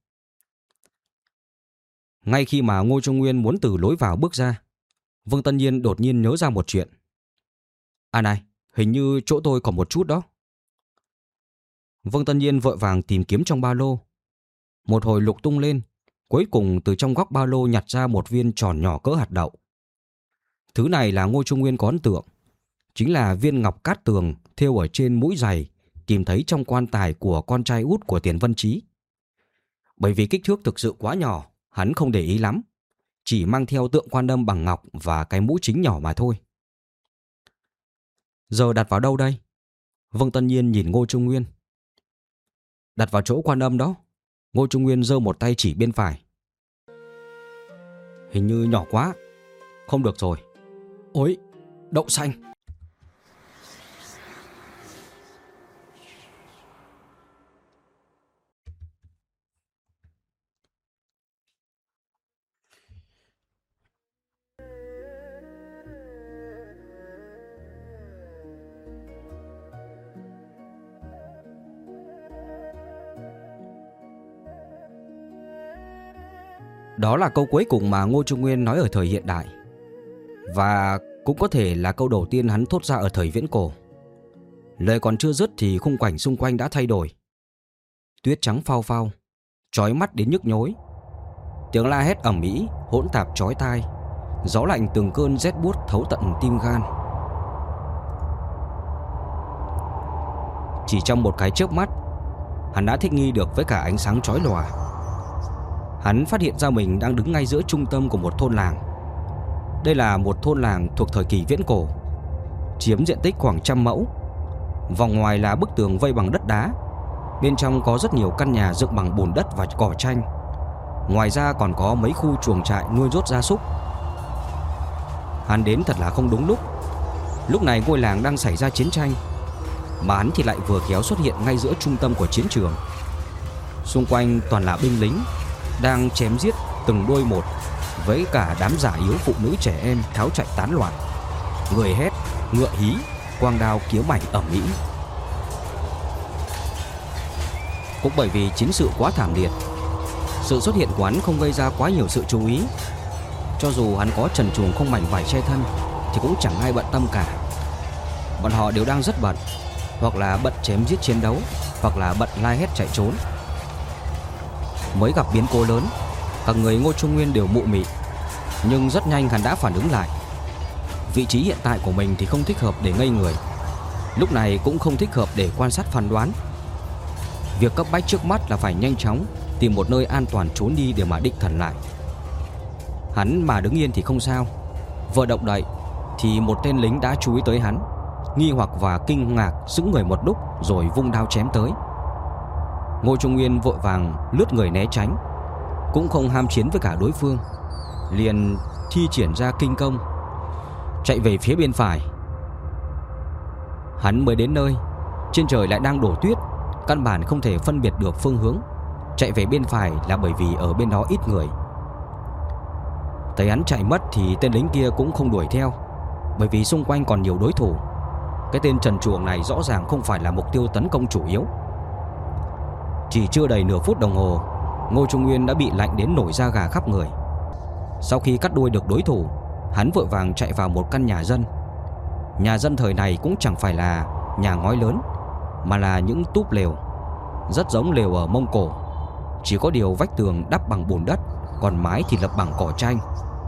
Ngay khi mà Ngô Trung Nguyên muốn từ lối vào bước ra, Vương Tân Nhiên đột nhiên nhớ ra một chuyện. Này, hình như chỗ tôi còn một chút đó. Vương Tân Nhiên vội vàng tìm kiếm trong ba lô. Một hồi lục tung lên, cuối cùng từ trong góc ba lô nhặt ra một viên tròn nhỏ cỡ hạt đậu. Thứ này là Ngô Trung Nguyên có ấn tượng. Chính là viên ngọc cát tường thêu ở trên mũi giày tìm thấy trong quan tài của con trai út của Tiền Vân Chí. Bởi vì kích thước thực sự quá nhỏ, hắn không để ý lắm, chỉ mang theo tượng Quan Âm bằng ngọc và cái mũ chính nhỏ mà thôi. Giờ đặt vào đâu đây? Vương Tân Nhiên nhìn Ngô Trung Nguyên. Đặt vào chỗ Quan Âm đó. Ngô Trung Nguyên giơ một tay chỉ bên phải. Hình như nhỏ quá. Không được rồi. Ôi, đậu xanh. Đó là câu cuối cùng mà Ngô Trung Nguyên nói ở thời hiện đại. Và cũng có thể là câu đầu tiên hắn thốt ra ở thời viễn cổ. Lời còn chưa dứt thì khung cảnh xung quanh đã thay đổi. Tuyết trắng phao phao, chói mắt đến nhức nhối. Tiếng la hét ầm ĩ, hỗn tạp chói tai. Gió lạnh từng cơn rét buốt thấu tận tim gan. Chỉ trong một cái chớp mắt, hắn đã thích nghi được với cả ánh sáng chói lòa. Hắn phát hiện ra mình đang đứng ngay giữa trung tâm của một thôn làng. Đây là một thôn làng thuộc thời kỳ viễn cổ, chiếm diện tích khoảng 100 mẫu. Vòng ngoài là bức tường vây bằng đất đá. Bên trong có rất nhiều căn nhà dựng bằng bùn đất và cỏ tranh. Ngoài ra còn có mấy khu chuồng trại nuôi dốt gia súc. Hắn đến thật là không đúng lúc. Lúc này ngôi làng đang xảy ra chiến tranh, mà hắn thì lại vừa khéo xuất hiện ngay giữa trung tâm của chiến trường. Xung quanh toàn là binh lính đang chém giết từng đôi một, với cả đám già yếu phụ nữ trẻ em tháo chạy tán loạn. Người hét, ngựa hí, quang đao kiếm ảnh ầm ĩ. Cũng bởi vì chiến sự quá thảm liệt, sự xuất hiện của hắn không gây ra quá nhiều sự chú ý. Cho dù hắn có trần truồng không mảnh vải che thân thì cũng chẳng ai bận tâm cả. Bọn họ đều đang rất bận, hoặc là bận chém giết chiến đấu, hoặc là bận la hét chạy trốn. Mới gặp biến cố lớn, cả người Ngô Trung Nguyên đều mụ mị. Nhưng rất nhanh hắn đã phản ứng lại. Vị trí hiện tại của mình thì không thích hợp để ngây người, lúc này cũng không thích hợp để quan sát phán đoán. Việc cấp bách trước mắt là phải nhanh chóng tìm một nơi an toàn trốn đi để mà định thần lại. Hắn mà đứng yên thì không sao, vừa động đậy thì một tên lính đã chú ý tới hắn, nghi hoặc và kinh ngạc sững người một lúc rồi vung đao chém tới. Ngô Trung Nguyên vội vàng lướt người né tránh, cũng không ham chiến với cả đối phương, liền thi triển ra kinh công, chạy về phía bên phải. Hắn mới đến nơi, trên trời lại đang đổ tuyết, căn bản không thể phân biệt được phương hướng. Chạy về bên phải là bởi vì ở bên đó ít người. Thấy hắn chạy mất thì tên lính kia cũng không đuổi theo, bởi vì xung quanh còn nhiều đối thủ. Cái tên trần truồng này rõ ràng không phải là mục tiêu tấn công chủ yếu. Chỉ chưa đầy nửa phút đồng hồ, Ngô Trung Nguyên đã bị lạnh đến nổi da gà khắp người. Sau khi cắt đuôi được đối thủ, hắn vội vàng chạy vào một căn nhà dân. Nhà dân thời này cũng chẳng phải là nhà ngói lớn, mà là những túp lều, rất giống lều ở Mông Cổ. Chỉ có điều vách tường đắp bằng bùn đất, còn mái thì lợp bằng cỏ tranh.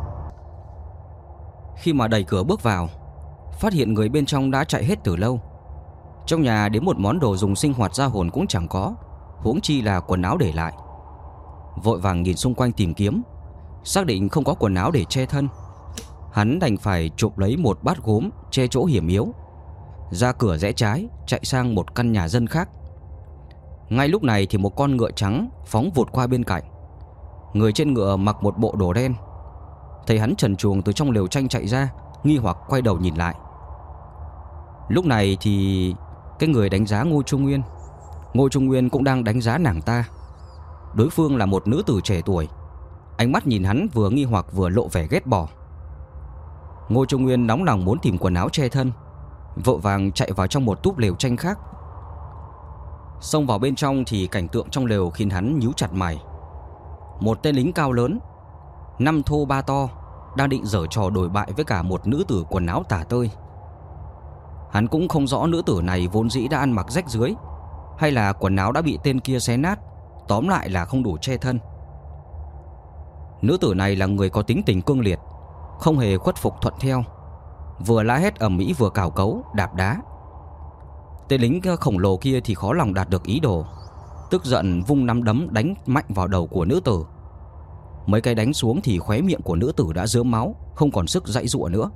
Khi mà đẩy cửa bước vào, phát hiện người bên trong đã chạy hết từ lâu. Trong nhà đến một món đồ dùng sinh hoạt ra hồn cũng chẳng có, huống chi là quần áo để lại. Vội vàng nhìn xung quanh tìm kiếm, xác định không có quần áo để che thân, hắn đành phải chụp lấy một bát gốm che chỗ hiểm yếu, ra cửa rẽ trái chạy sang một căn nhà dân khác. Ngay lúc này thì một con ngựa trắng phóng vụt qua bên cạnh. Người trên ngựa mặc một bộ đồ đen. Thấy hắn trần truồng từ trong lều tranh chạy ra, nghi hoặc quay đầu nhìn lại. Lúc này thì cái người đánh giá Ngô Trung Nguyên, Ngô Trung Nguyên cũng đang đánh giá nàng ta. Đối phương là một nữ tử trẻ tuổi, ánh mắt nhìn hắn vừa nghi hoặc vừa lộ vẻ ghét bỏ. Ngô Trung Nguyên nóng lòng muốn tìm quần áo che thân, vội vàng chạy vào trong một túp lều tranh khác. Xông vào bên trong thì cảnh tượng trong lều khiến hắn nhíu chặt mày. Một tên lính cao lớn, 5 thô 3 to, đang định giở trò đổi bại với cả một nữ tử quần áo tả tơi. Hắn cũng không rõ nữ tử này vốn dĩ đã ăn mặc rách rưới, hay là quần áo đã bị tên kia xé nát, tóm lại là không đủ che thân. Nữ tử này là người có tính tình cương liệt, không hề khuất phục thuận theo, vừa la hét ầm ĩ vừa cào cấu đạp đá. Tên lính khổng lồ kia thì khó lòng đạt được ý đồ, tức giận vung nắm đấm đánh mạnh vào đầu của nữ tử. Mấy cái đánh xuống thì khóe miệng của nữ tử đã rớm máu, không còn sức giãy giụa nữa.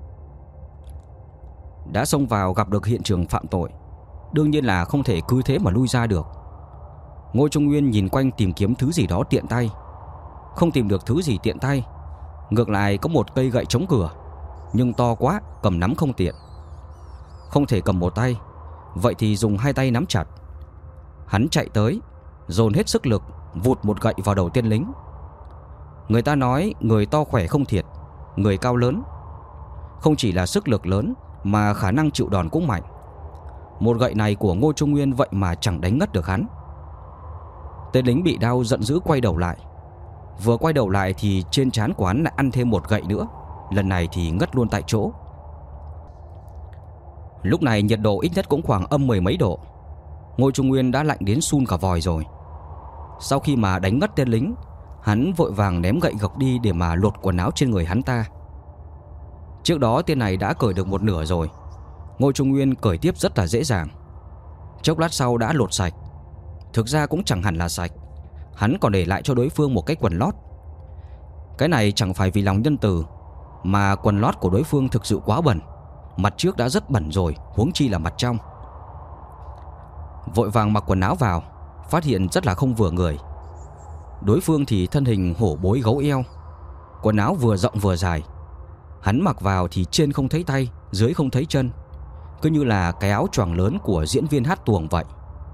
Đã xông vào gặp được hiện trường phạm tội, đương nhiên là không thể cứ thế mà lui ra được. Ngô Trung Nguyên nhìn quanh tìm kiếm thứ gì đó tiện tay, không tìm được thứ gì tiện tay. Ngược lại có một cây gậy chống cửa, nhưng to quá, cầm nắm không tiện. Không thể cầm một tay, vậy thì dùng hai tay nắm chặt. Hắn chạy tới, dồn hết sức lực, vụt một gậy vào đầu tên lính. Người ta nói người to khỏe không thiệt, người cao lớn. Không chỉ là sức lực lớn mà khả năng chịu đòn cũng mạnh. Một gậy này của Ngô Trung Nguyên vậy mà chẳng đánh ngất được hắn. Tên lính bị đau giận dữ quay đầu lại. Vừa quay đầu lại thì trên trán của hắn lại ăn thêm một gậy nữa, lần này thì ngất luôn tại chỗ. Lúc này nhiệt độ ít nhất cũng khoảng âm 10 mấy độ. Ngô Trung Nguyên đã lạnh đến sun cả vòi rồi. Sau khi mà đánh ngất tên lính, hắn vội vàng ném gậy gộc đi để mà lột quần áo trên người hắn ta. Trước đó tên này đã cởi được một nửa rồi, Ngô Trung Nguyên cởi tiếp rất là dễ dàng. Chốc lát sau đã lột sạch. Thực ra cũng chẳng hẳn là sạch, hắn còn để lại cho đối phương một cái quần lót. Cái này chẳng phải vì lòng nhân từ, mà quần lót của đối phương thực sự quá bẩn. Mặt trước đã rất bẩn rồi, huống chi là mặt trong. Vội vàng mặc quần áo vào, phát hiện rất là không vừa người. Đối phương thì thân hình hổ bối gấu eo, quần áo vừa rộng vừa dài. Hắn mặc vào thì trên không thấy tay, dưới không thấy chân, cứ như là cái áo choàng lớn của diễn viên hát tuồng vậy.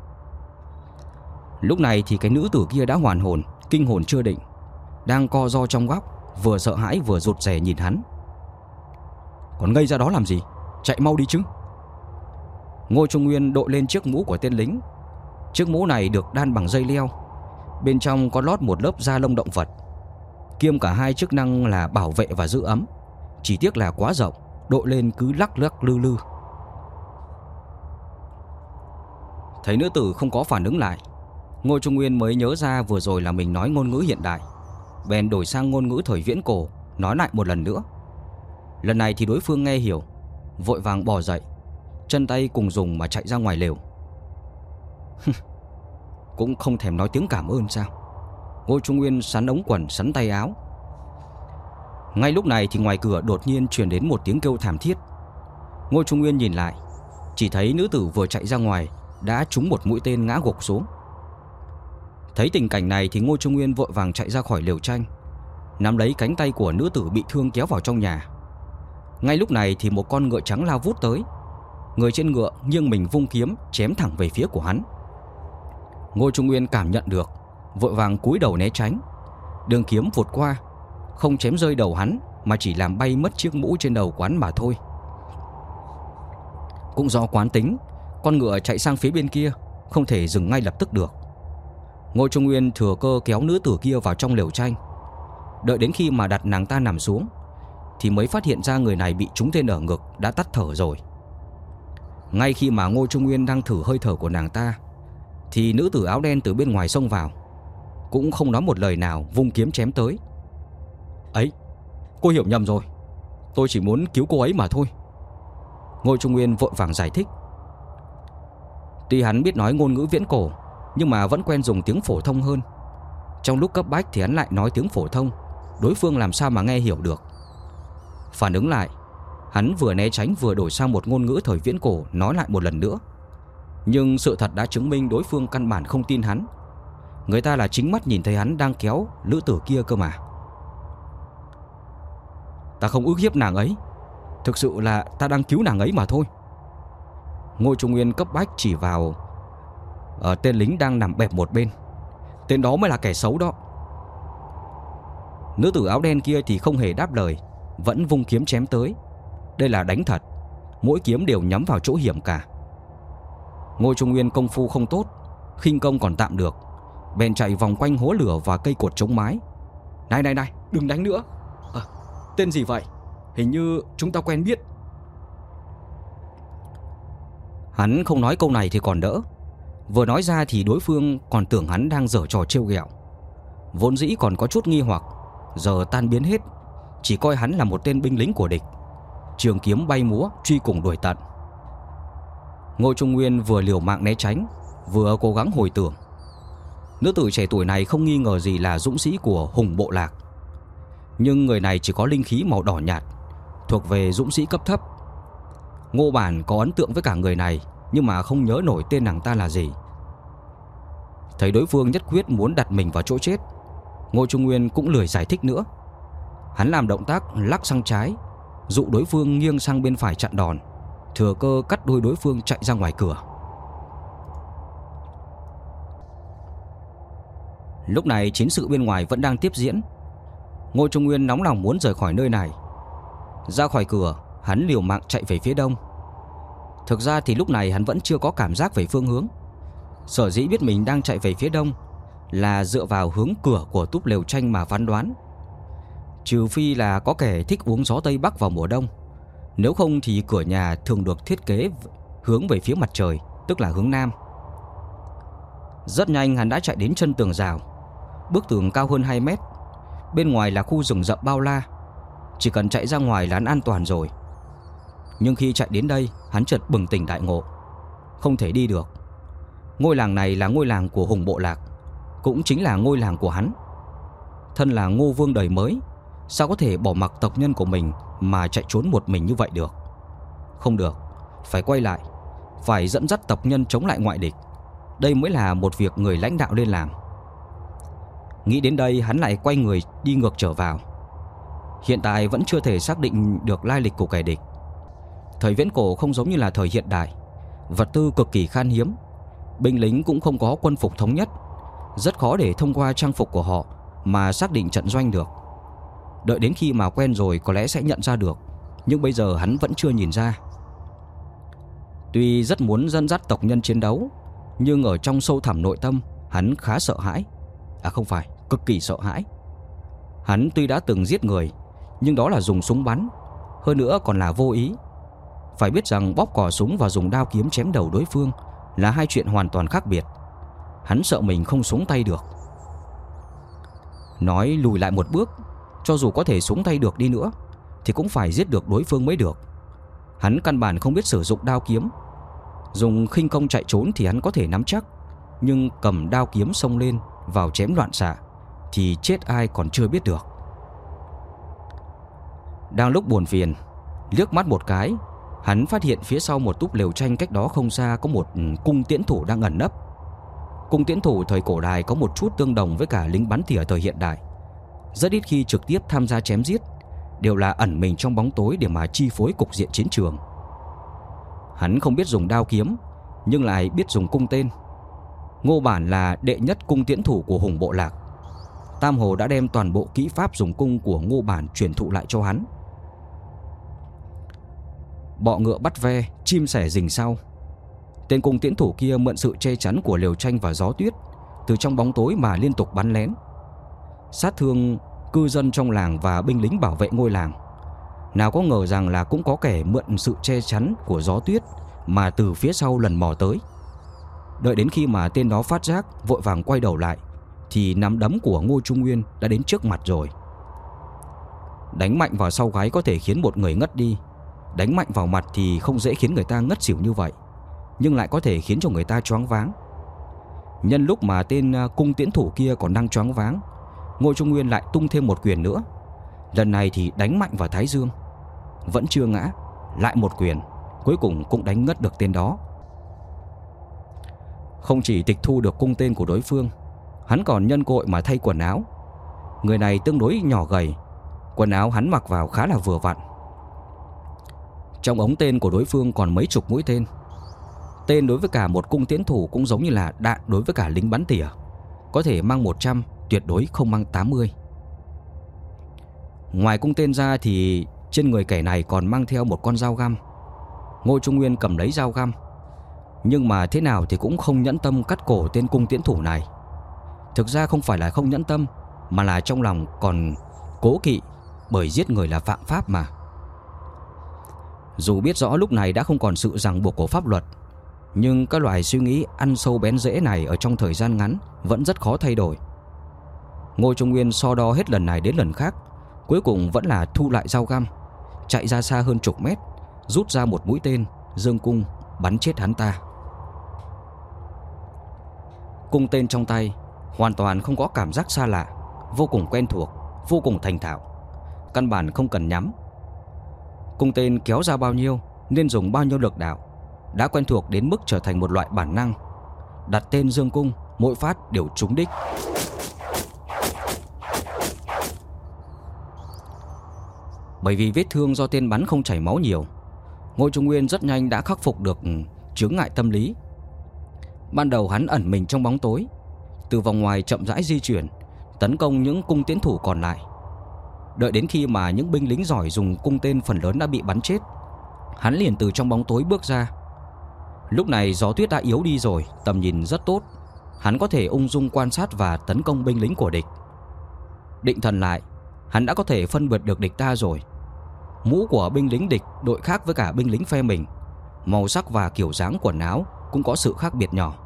Lúc này thì cái nữ tử kia đã hoàn hồn, kinh hồn chưa định, đang co ro trong góc, vừa sợ hãi vừa rụt rè nhìn hắn. Còn ngây ra đó làm gì, chạy mau đi chứ. Ngô Trung Nguyên đội lên chiếc mũ của tên lính. Chiếc mũ này được đan bằng dây leo, bên trong có lót một lớp da lông động vật, kiêm cả hai chức năng là bảo vệ và giữ ấm. Chỉ tiếc là quá rộng, đội lên cứ lắc lắc lư lư. Thấy nữ tử không có phản ứng lại, Ngô Trung Nguyên mới nhớ ra vừa rồi là mình nói ngôn ngữ hiện đại, bèn đổi sang ngôn ngữ thời viễn cổ, nói lại một lần nữa. Lần này thì đối phương nghe hiểu, vội vàng bò dậy, chân tay cùng dùng mà chạy ra ngoài lều. Cũng không thèm nói tiếng cảm ơn sao? Ngô Trung Nguyên sắn ống quần sắn tay áo. Ngay lúc này thì ngoài cửa đột nhiên truyền đến một tiếng kêu thảm thiết. Ngô Trung Nguyên nhìn lại, chỉ thấy nữ tử vừa chạy ra ngoài đã trúng một mũi tên ngã gục xuống. Thấy tình cảnh này thì Ngô Trung Nguyên vội vàng chạy ra khỏi lều tranh, nắm lấy cánh tay của nữ tử bị thương kéo vào trong nhà. Ngay lúc này thì một con ngựa trắng lao vút tới. Người trên ngựa nghiêng mình vung kiếm chém thẳng về phía của hắn. Ngô Trung Nguyên cảm nhận được, vội vàng cúi đầu né tránh. Đường kiếm vụt qua, không chém rơi đầu hắn, mà chỉ làm bay mất chiếc mũ trên đầu quán mà thôi. Cũng do quán tính, con ngựa chạy sang phía bên kia, không thể dừng ngay lập tức được. Ngô Trung Nguyên thừa cơ kéo nữ tử kia vào trong lều tranh. Đợi đến khi mà đặt nàng ta nằm xuống thì mới phát hiện ra người này bị trúng tên ở ngực, đã tắt thở rồi. Ngay khi mà Ngô Trung Nguyên đang thử hơi thở của nàng ta thì nữ tử áo đen từ bên ngoài xông vào, cũng không nói một lời nào, vung kiếm chém tới. Ấy, cô hiểu nhầm rồi, tôi chỉ muốn cứu cô ấy mà thôi. Ngô Trung Nguyên vội vàng giải thích. Tuy hắn biết nói ngôn ngữ viễn cổ, nhưng mà vẫn quen dùng tiếng phổ thông hơn. Trong lúc cấp bách thì hắn lại nói tiếng phổ thông, đối phương làm sao mà nghe hiểu được. Phản ứng lại, hắn vừa né tránh vừa đổi sang một ngôn ngữ thời viễn cổ nói lại một lần nữa. Nhưng sự thật đã chứng minh đối phương căn bản không tin hắn. Người ta là chính mắt nhìn thấy hắn đang kéo nữ tử kia cơ mà. Ta không ức hiếp nàng ấy, thực sự là ta đang cứu nàng ấy mà thôi. Ngô Trung Nguyên cấp bách chỉ vào tên lính đang nằm bẹp một bên. Tên đó mới là kẻ xấu đó. Nữ tử áo đen kia thì không hề đáp lời, vẫn vung kiếm chém tới. Đây là đánh thật, mỗi kiếm đều nhắm vào chỗ hiểm cả. Ngô Trung Nguyên công phu không tốt, khinh công còn tạm được, bèn chạy vòng quanh hố lửa và cây cột chống mái. Này, đừng đánh nữa. Tên gì vậy? Hình như chúng ta quen biết. Hắn không nói câu này thì còn đỡ, vừa nói ra thì đối phương còn tưởng hắn đang giở trò trêu ghẹo. Vốn dĩ còn có chút nghi hoặc, giờ tan biến hết, chỉ coi hắn là một tên binh lính của địch. Trường kiếm bay múa, truy cùng đuổi tận. Ngô Trung Nguyên vừa liều mạng né tránh, vừa cố gắng hồi tưởng. Nữ tử trẻ tuổi này không nghi ngờ gì là dũng sĩ của Hùng Bộ Lạc, nhưng người này chỉ có linh khí màu đỏ nhạt, thuộc về dũng sĩ cấp thấp. Ngô Bản có ấn tượng với cả người này, nhưng mà không nhớ nổi tên nàng ta là gì. Thấy đối phương nhất quyết muốn đặt mình vào chỗ chết, Ngô Trung Nguyên cũng lười giải thích nữa. Hắn làm động tác lắc sang trái, dụ đối phương nghiêng sang bên phải chặn đòn, thừa cơ cắt đuôi đối phương chạy ra ngoài cửa. Lúc này chiến sự bên ngoài vẫn đang tiếp diễn. Ngô Trung Nguyên nóng lòng muốn rời khỏi nơi này. Ra khỏi cửa, hắn liều mạng chạy về phía đông. Thực ra thì lúc này hắn vẫn chưa có cảm giác về phương hướng. Sở dĩ biết mình đang chạy về phía đông là dựa vào hướng cửa của túp lều tranh mà phán đoán. Trừ phi là có kẻ thích uống gió Tây Bắc vào mùa đông, nếu không thì cửa nhà thường được thiết kế hướng về phía mặt trời, tức là hướng nam. Rất nhanh hắn đã chạy đến chân tường rào. Bức tường cao hơn 2 mét. Bên ngoài là khu rừng rậm bao la, chỉ cần chạy ra ngoài là hắn an toàn rồi. Nhưng khi chạy đến đây, hắn chợt bừng tỉnh đại ngộ. Không thể đi được. Ngôi làng này là ngôi làng của Hùng Bộ Lạc, cũng chính là ngôi làng của hắn. Thân là Ngô Vương đời mới, sao có thể bỏ mặc tộc nhân của mình mà chạy trốn một mình như vậy được? Không được, phải quay lại, phải dẫn dắt tộc nhân chống lại ngoại địch. Đây mới là một việc người lãnh đạo nên làm. Nghĩ đến đây, hắn lại quay người đi ngược trở vào. Hiện tại vẫn chưa thể xác định được lai lịch của kẻ địch. Thời viễn cổ không giống như là thời hiện đại, vật tư cực kỳ khan hiếm, binh lính cũng không có quân phục thống nhất, rất khó để thông qua trang phục của họ mà xác định trận doanh được. Đợi đến khi mà quen rồi có lẽ sẽ nhận ra được, nhưng bây giờ hắn vẫn chưa nhìn ra. Tuy rất muốn dẫn dắt tộc nhân chiến đấu, nhưng ở trong sâu thẳm nội tâm hắn khá sợ hãi. Không phải, cực kỳ sợ hãi. Hắn tuy đã từng giết người, nhưng đó là dùng súng bắn, hơn nữa còn là vô ý. Phải biết rằng bóp cò súng và dùng đao kiếm chém đầu đối phương là hai chuyện hoàn toàn khác biệt. Hắn sợ mình không xuống tay được. Nói lùi lại một bước, cho dù có thể xuống tay được đi nữa thì cũng phải giết được đối phương mới được. Hắn căn bản không biết sử dụng đao kiếm. Dùng khinh công chạy trốn thì hắn có thể nắm chắc, nhưng cầm đao kiếm xông lên vào chém loạn xạ thì chết ai còn chưa biết được. Đang lúc buồn phiền, liếc mắt một cái, hắn phát hiện phía sau một túp lều tranh cách đó không xa có một cung tiễn thủ đang ẩn nấp. Cung tiễn thủ thời cổ đại có một chút tương đồng với cả lính bắn tỉa thời hiện đại. Rất ít khi trực tiếp tham gia chém giết, đều là ẩn mình trong bóng tối để mà chi phối cục diện chiến trường. Hắn không biết dùng đao kiếm, nhưng lại biết dùng cung tên. Ngô Bản là đệ nhất cung tiễn thủ của Hùng Bộ Lạc. Tam Hồ đã đem toàn bộ kỹ pháp dùng cung của Ngô Bản truyền thụ lại cho hắn. Bọ ngựa bắt ve, chim sẻ rình sau. Tên cung tiễn thủ kia mượn sự che chắn của Liều Tranh và Gió Tuyết, từ trong bóng tối mà liên tục bắn lén, sát thương cư dân trong làng và binh lính bảo vệ ngôi làng. Nào có ngờ rằng là cũng có kẻ mượn sự che chắn của Gió Tuyết mà từ phía sau lần mò tới. Đợi đến khi mà tên đó phát giác, vội vàng quay đầu lại, thì nắm đấm của Ngô Trung Nguyên đã đến trước mặt rồi. Đánh mạnh vào sau gáy có thể khiến một người ngất đi, đánh mạnh vào mặt thì không dễ khiến người ta ngất xỉu như vậy, nhưng lại có thể khiến cho người ta choáng váng. Nhân lúc mà tên cung tiễn thủ kia còn đang choáng váng, Ngô Trung Nguyên lại tung thêm một quyền nữa. Lần này thì đánh mạnh vào thái dương. Vẫn chưa ngã, lại một quyền, cuối cùng cũng đánh ngất được tên đó. Không chỉ tịch thu được cung tên của đối phương, hắn còn nhân cơ hội mà thay quần áo. Người này tương đối nhỏ gầy, quần áo hắn mặc vào khá là vừa vặn. Trong ống tên của đối phương còn mấy chục mũi tên. Tên đối với cả một cung tiễn thủ cũng giống như là đạn đối với cả lính bắn tỉa, có thể mang 100, tuyệt đối không mang 80. Ngoài cung tên ra thì trên người kẻ này còn mang theo một con dao găm. Ngô Trung Nguyên cầm lấy dao găm, nhưng mà thế nào thì cũng không nhẫn tâm cắt cổ tên cung tiễn thủ này. Thực ra không phải là không nhẫn tâm, mà là trong lòng còn cố kỵ, bởi giết người là phạm pháp mà. Dù biết rõ lúc này đã không còn sự ràng buộc của pháp luật, nhưng các loại suy nghĩ ăn sâu bén rễ này ở trong thời gian ngắn vẫn rất khó thay đổi. Ngô Trung Nguyên so đo hết lần này đến lần khác, cuối cùng vẫn là thu lại dao găm, chạy ra xa hơn chục mét, rút ra một mũi tên, giương cung bắn chết hắn ta. Cung tên trong tay hoàn toàn không có cảm giác xa lạ, vô cùng quen thuộc, vô cùng thành thạo, căn bản không cần nhắm. Cung tên kéo ra bao nhiêu nên dùng bao nhiêu lực đạo, đã quen thuộc đến mức trở thành một loại bản năng. Đặt tên dương cung, mỗi phát đều trúng đích. Bởi vì vết thương do tên bắn không chảy máu nhiều, Ngô Trung Nguyên rất nhanh đã khắc phục được chướng ngại tâm lý. Ban đầu hắn ẩn mình trong bóng tối, từ vòng ngoài chậm rãi di chuyển, tấn công những cung tiễn thủ còn lại. Đợi đến khi mà những binh lính giỏi dùng cung tên phần lớn đã bị bắn chết, hắn liền từ trong bóng tối bước ra. Lúc này Gió Tuyết đã yếu đi rồi, tầm nhìn rất tốt, hắn có thể ung dung quan sát và tấn công binh lính của địch. Định thần lại, hắn đã có thể phân biệt được địch ta rồi. Mũ của binh lính địch đội khác với cả binh lính phe mình, màu sắc và kiểu dáng quần áo cũng có sự khác biệt nhỏ.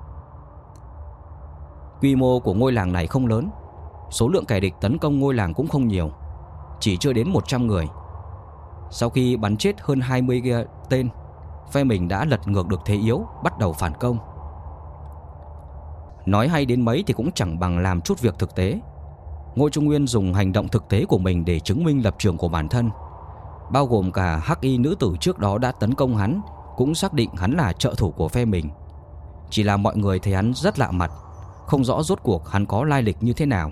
Quy mô của ngôi làng này không lớn, số lượng kẻ địch tấn công ngôi làng cũng không nhiều, chỉ chưa đến 100 người. Sau khi bắn chết hơn 20 tên, phe mình đã lật ngược được thế yếu, bắt đầu phản công. Nói hay đến mấy thì cũng chẳng bằng làm chút việc thực tế. Ngô Trung Nguyên dùng hành động thực tế của mình để chứng minh lập trường của bản thân, bao gồm cả hắc y nữ tử trước đó đã tấn công hắn cũng xác định hắn là trợ thủ của phe mình. Chỉ là mọi người thấy hắn rất lạ mặt, không rõ rốt cuộc hắn có lai lịch như thế nào.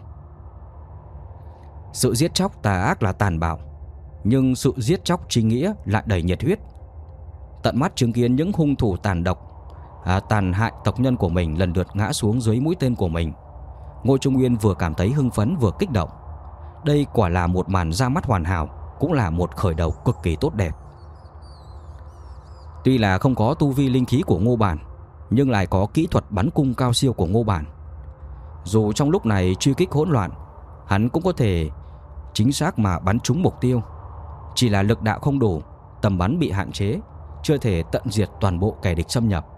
Sự giết chóc tà ác là tàn bạo, nhưng sự giết chóc chính nghĩa lại đầy nhiệt huyết. Tận mắt chứng kiến những hung thủ tàn độc, tàn hại tộc nhân của mình lần lượt ngã xuống dưới mũi tên của mình, Ngô Trung Nguyên vừa cảm thấy hưng phấn vừa kích động. Đây quả là một màn ra mắt hoàn hảo, cũng là một khởi đầu cực kỳ tốt đẹp. Tuy là không có tu vi linh khí của Ngô Bản, nhưng lại có kỹ thuật bắn cung cao siêu của Ngô Bản. Dù trong lúc này truy kích hỗn loạn, hắn cũng có thể chính xác mà bắn trúng mục tiêu. Chỉ là lực đạo không đủ, tầm bắn bị hạn chế, chưa thể tận diệt toàn bộ kẻ địch xâm nhập.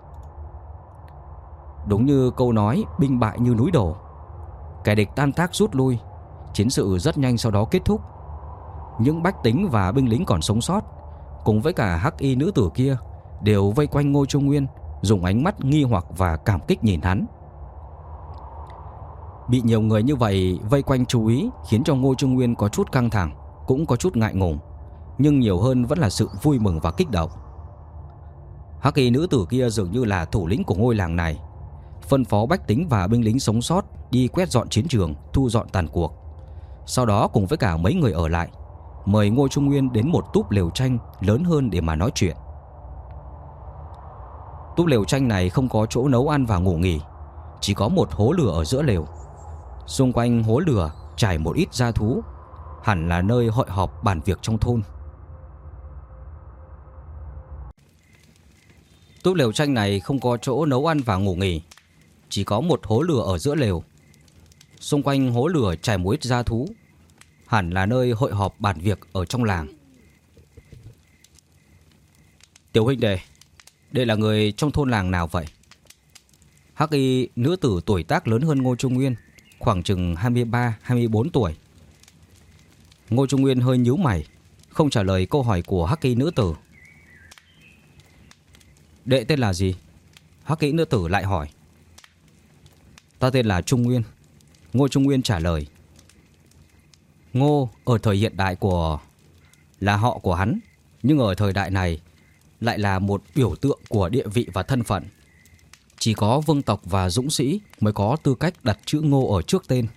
Đúng như câu nói binh bại như núi đổ, kẻ địch tan tác rút lui, chiến sự rất nhanh sau đó kết thúc. Những bách tính và binh lính còn sống sót, cùng với cả hắc y nữ tử kia, đều vây quanh Ngô Trung Nguyên, dùng ánh mắt nghi hoặc và cảm kích nhìn hắn. Bị nhiều người như vậy vây quanh chú ý khiến cho Ngô Trung Nguyên có chút căng thẳng, cũng có chút ngại ngùng, nhưng nhiều hơn vẫn là sự vui mừng và kích động. Hắc y nữ tử kia dường như là thủ lĩnh của ngôi làng này, phân phó bách tính và binh lính sống sót đi quét dọn chiến trường, thu dọn tàn cuộc. Sau đó cùng với cả mấy người ở lại, mời Ngô Trung Nguyên đến một túp lều tranh lớn hơn để mà nói chuyện. Túp lều tranh này không có chỗ nấu ăn và ngủ nghỉ, chỉ có một hố lửa ở giữa lều. Xung quanh hố lửa trải một ít gia thú, hẳn là nơi hội họp bàn việc trong thôn. Túp lều tranh này không có chỗ nấu ăn và ngủ nghỉ, chỉ có một hố lửa ở giữa lều. Xung quanh hố lửa trải một ít gia thú, hẳn là nơi hội họp bàn việc ở trong làng. Tiểu huynh đệ, đây là người trong thôn làng nào vậy? Hắc y nữ tử tuổi tác lớn hơn Ngô Trung Nguyên, khoảng chừng 23-24 tuổi. Ngô Trung Nguyên hơi nhíu mày, không trả lời câu hỏi của hắc y nữ tử. Đệ tên là gì? Hắc y nữ tử lại hỏi. Ta tên là Trung Nguyên. Ngô Trung Nguyên trả lời. Ngô ở thời hiện đại là họ của hắn, nhưng ở thời đại này lại là một biểu tượng của địa vị và thân phận. Chỉ có vương tộc và dũng sĩ mới có tư cách đặt chữ Ngô ở trước tên.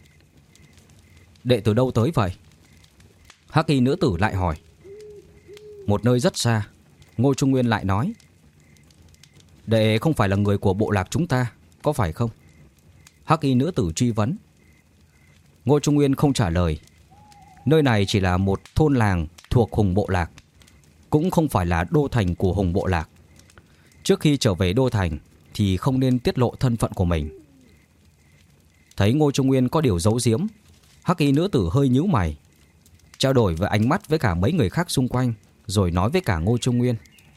Đệ từ đâu tới vậy? Hắc y nữ tử lại hỏi. Một nơi rất xa. Ngô Trung Nguyên lại nói. Đệ không phải là người của bộ lạc chúng ta, có phải không? Hắc y nữ tử truy vấn. Ngô Trung Nguyên không trả lời. Nơi này chỉ là một thôn làng thuộc Hùng bộ lạc, cũng không phải là đô thành của Hùng bộ lạc. Trước khi trở về đô thành thì không nên tiết lộ thân phận của mình. Thấy Ngô Trung Nguyên có điều giấu giếm, hắc y nữ tử hơi nhíu mày, trao đổi với ánh mắt với cả mấy người khác xung quanh, rồi nói với cả Ngô Trung Nguyên.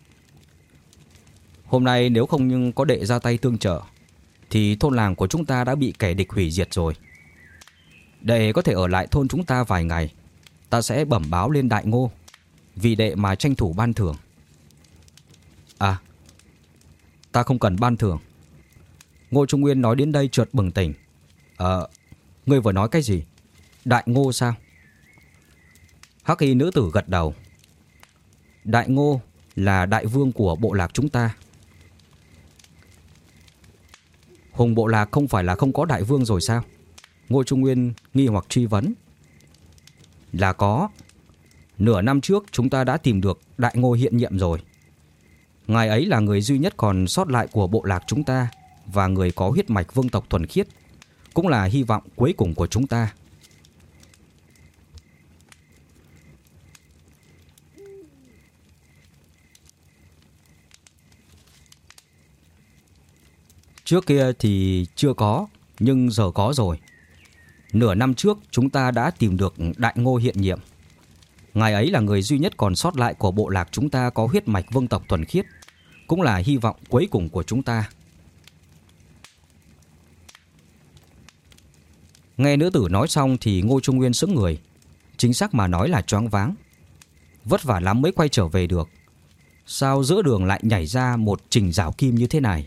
Hôm nay nếu không có đệ ra tay tương trợ thì thôn làng của chúng ta đã bị kẻ địch hủy diệt rồi. Đệ có thể ở lại thôn chúng ta vài ngày, ta sẽ bẩm báo lên Đại Ngô, vì đệ mà tranh thủ ban thưởng. À, ta không cần ban thưởng. Ngô Trung Nguyên nói đến đây chợt bừng tỉnh. Ngươi vừa nói cái gì? Đại Ngô sao? Hắc y nữ tử gật đầu. Đại Ngô là đại vương của bộ lạc chúng ta. Hùng bộ lạc không phải là không có đại vương rồi sao? Ngô Trung Nguyên nghi hoặc truy vấn. Là có. Nửa năm trước chúng ta đã tìm được Đại Ngô hiện nhiệm rồi. Ngài ấy là người duy nhất còn sót lại của bộ lạc chúng ta, và người có huyết mạch vương tộc thuần khiết, cũng là hy vọng cuối cùng của chúng ta. Trước kia thì chưa có, nhưng giờ có rồi. Nửa năm trước chúng ta đã tìm được Đại Ngô hiện nhiệm. Ngài ấy là người duy nhất còn sót lại của bộ lạc chúng ta có huyết mạch vương tộc thuần khiết, cũng là hy vọng cuối cùng của chúng ta. Nghe nữ tử nói xong thì Ngô Trung Nguyên sững người, chính xác mà nói là choáng váng. Vất vả lắm mới quay trở về được, sao giữa đường lại nhảy ra một trình rào kim như thế này?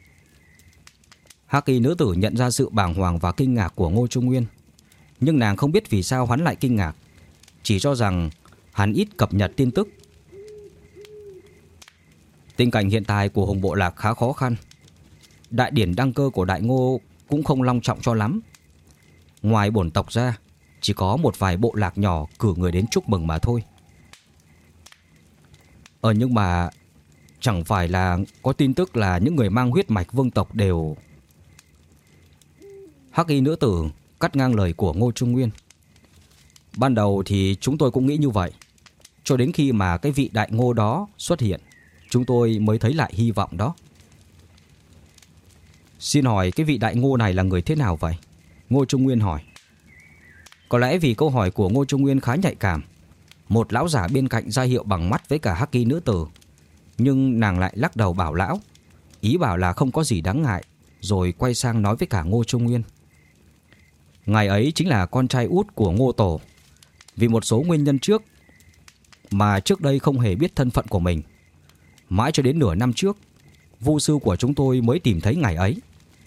Hắc y nữ tử nhận ra sự bàng hoàng và kinh ngạc của Ngô Trung Nguyên, nhưng nàng không biết vì sao hắn lại kinh ngạc, chỉ cho rằng hắn ít cập nhật tin tức. Tình cảnh hiện tại của Hùng bộ lạc khá khó khăn. Đại điển đăng cơ của Đại Ngô cũng không long trọng cho lắm. Ngoài bổn tộc ra, chỉ có một vài bộ lạc nhỏ cử người đến chúc mừng mà thôi. Nhưng mà chẳng phải là có tin tức là những người mang huyết mạch vương tộc đều... Hắc y nữ tử cắt ngang lời của Ngô Trung Nguyên. Ban đầu thì chúng tôi cũng nghĩ như vậy, cho đến khi mà cái vị Đại Ngô đó xuất hiện, chúng tôi mới thấy lại hy vọng đó. Xin hỏi cái vị Đại Ngô này là người thế nào vậy? Ngô Trung Nguyên hỏi. Có lẽ vì câu hỏi của Ngô Trung Nguyên khá nhạy cảm, một lão giả bên cạnh ra hiệu bằng mắt với cả hắc y nữ tử, nhưng nàng lại lắc đầu bảo lão, ý bảo là không có gì đáng ngại, rồi quay sang nói với cả Ngô Trung Nguyên. Ngài ấy chính là con trai út của Ngô Tổ. Vì một số nguyên nhân mà trước đây không hề biết thân phận của mình, mãi cho đến nửa năm trước, vu sư của chúng tôi mới tìm thấy ngài ấy.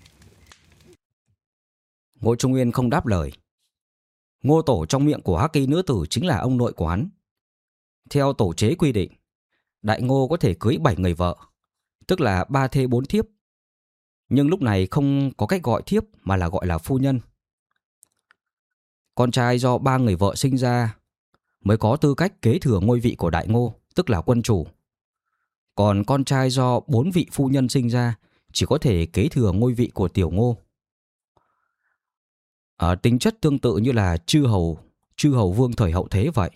Ngô Trung Nguyên không đáp lời. Ngô Tổ trong miệng của hắc y nữ tử chính là ông nội của hắn. Theo tổ chế quy định, Đại Ngô có thể cưới 7 người vợ, tức là 3 thê 4 thiếp. Nhưng lúc này không có cách gọi thiếp mà là gọi là phu nhân. Con trai do 3 người vợ sinh ra mới có tư cách kế thừa ngôi vị của Đại Ngô, tức là quân chủ. Còn con trai do 4 vị phu nhân sinh ra chỉ có thể kế thừa ngôi vị của Tiểu Ngô. Tính chất tương tự như là chư hầu vương thời hậu thế vậy.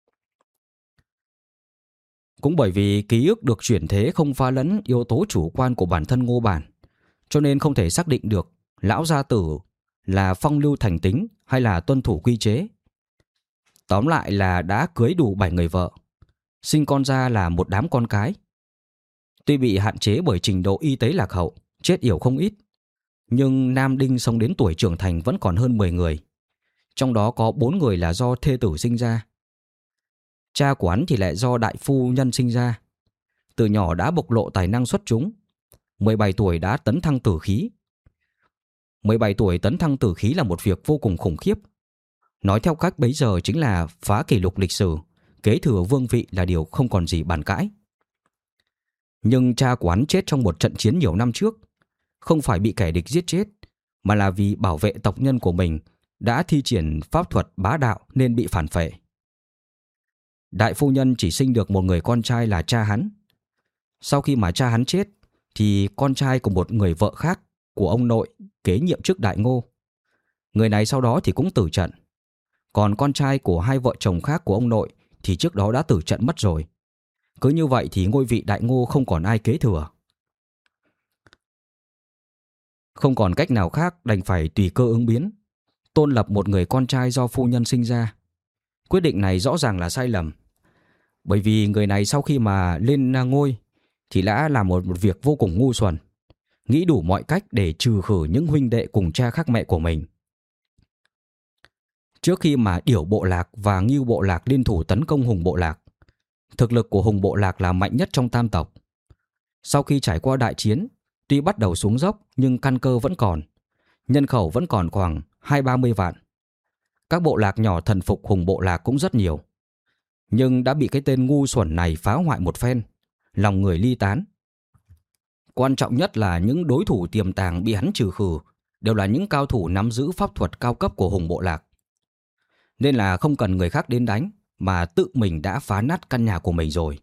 Cũng bởi vì ký ức được chuyển thế không pha lẫn yếu tố chủ quan của bản thân Ngô Bản, cho nên không thể xác định được lão gia tử là phong lưu thành tính hay là tuân thủ quy chế. Tóm lại là đã cưới đủ 7 người vợ, sinh con ra là một đám con cái. Tuy bị hạn chế bởi trình độ y tế lạc hậu, chết yểu không ít, nhưng nam đinh sống đến tuổi trưởng thành vẫn còn hơn 10 người. Trong đó có 4 người là do thê tử sinh ra. Cha của hắn thì lại do đại phu nhân sinh ra. Từ nhỏ đã bộc lộ tài năng xuất chúng. 17 tuổi đã tấn thăng tử khí. 17 tuổi tấn thăng tử khí là một việc vô cùng khủng khiếp. Nói theo cách bấy giờ chính là phá kỷ lục lịch sử, kế thừa vương vị là điều không còn gì bàn cãi. Nhưng cha của hắn chết trong một trận chiến nhiều năm trước, không phải bị kẻ địch giết chết, mà là vì bảo vệ tộc nhân của mình đã thi triển pháp thuật bá đạo nên bị phản phệ. Đại phu nhân chỉ sinh được một người con trai là cha hắn. Sau khi mà cha hắn chết, thì con trai của một người vợ khác của ông nội kế nhiệm chức đại ngô. Người này sau đó thì cũng tử trận. Còn con trai của hai vợ chồng khác của ông nội thì trước đó đã tử trận mất rồi. Cứ như vậy thì ngôi vị đại ngô không còn ai kế thừa. Không còn cách nào khác, đành phải tùy cơ ứng biến, tôn lập một người con trai do phu nhân sinh ra. Quyết định này rõ ràng là sai lầm. Bởi vì người này sau khi mà lên ngôi thì đã làm một việc vô cùng ngu xuẩn, nghĩ đủ mọi cách để trừ khử những huynh đệ cùng cha khác mẹ của mình. Trước khi mà Điểu bộ lạc và Ngưu bộ lạc liên thủ tấn công Hùng bộ lạc, thực lực của Hùng bộ lạc là mạnh nhất trong tam tộc. Sau khi trải qua đại chiến, tuy bắt đầu xuống dốc nhưng căn cơ vẫn còn, nhân khẩu vẫn còn khoảng 20-30 vạn. Các bộ lạc nhỏ thần phục Hùng bộ lạc cũng rất nhiều, nhưng đã bị cái tên ngu xuẩn này phá hoại một phen, lòng người ly tán. Quan trọng nhất là những đối thủ tiềm tàng bị hắn trừ khử đều là những cao thủ nắm giữ pháp thuật cao cấp của Hùng bộ lạc. Nên là không cần người khác đến đánh, mà tự mình đã phá nát căn nhà của mình rồi.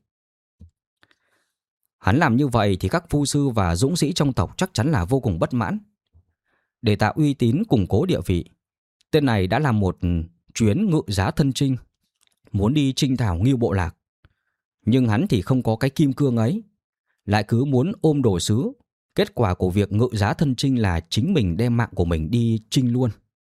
Hắn làm như vậy thì các phu sư và dũng sĩ trong tộc chắc chắn là vô cùng bất mãn. Để tạo uy tín củng cố địa vị, tên này đã làm một chuyến ngự giá thân chinh, muốn đi chinh thảo Ngưu bộ lạc. Nhưng hắn thì không có cái kim cương ấy, lại cứ muốn ôm đồ sứ. Kết quả của việc ngự giá thân chinh là chính mình đem mạng của mình đi chinh luôn.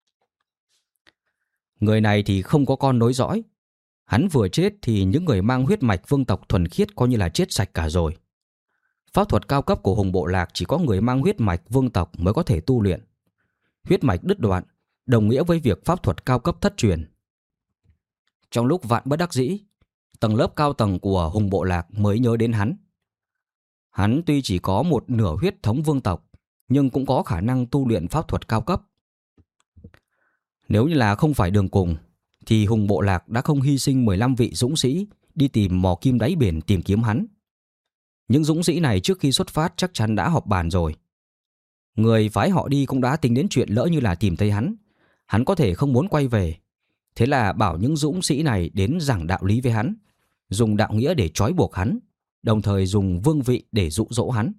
Người này thì không có con nối dõi. Hắn vừa chết thì những người mang huyết mạch vương tộc thuần khiết coi như là chết sạch cả rồi. Pháp thuật cao cấp của Hùng bộ lạc chỉ có người mang huyết mạch vương tộc mới có thể tu luyện. Huyết mạch đứt đoạn đồng nghĩa với việc pháp thuật cao cấp thất truyền. Trong lúc vạn bất đắc dĩ, tầng lớp cao tầng của Hùng bộ lạc mới nhớ đến hắn. Hắn tuy chỉ có một nửa huyết thống vương tộc, nhưng cũng có khả năng tu luyện pháp thuật cao cấp. Nếu như là không phải đường cùng, thì Hùng bộ lạc đã không hy sinh 15 vị dũng sĩ đi tìm mò kim đáy biển tìm kiếm hắn. Những dũng sĩ này trước khi xuất phát chắc chắn đã họp bàn rồi. Người phái họ đi cũng đã tính đến chuyện lỡ như là tìm thấy hắn có thể không muốn quay về. Thế là bảo những dũng sĩ này đến giảng đạo lý với hắn, dùng đạo nghĩa để trói buộc hắn, đồng thời dùng vương vị để dụ dỗ hắn.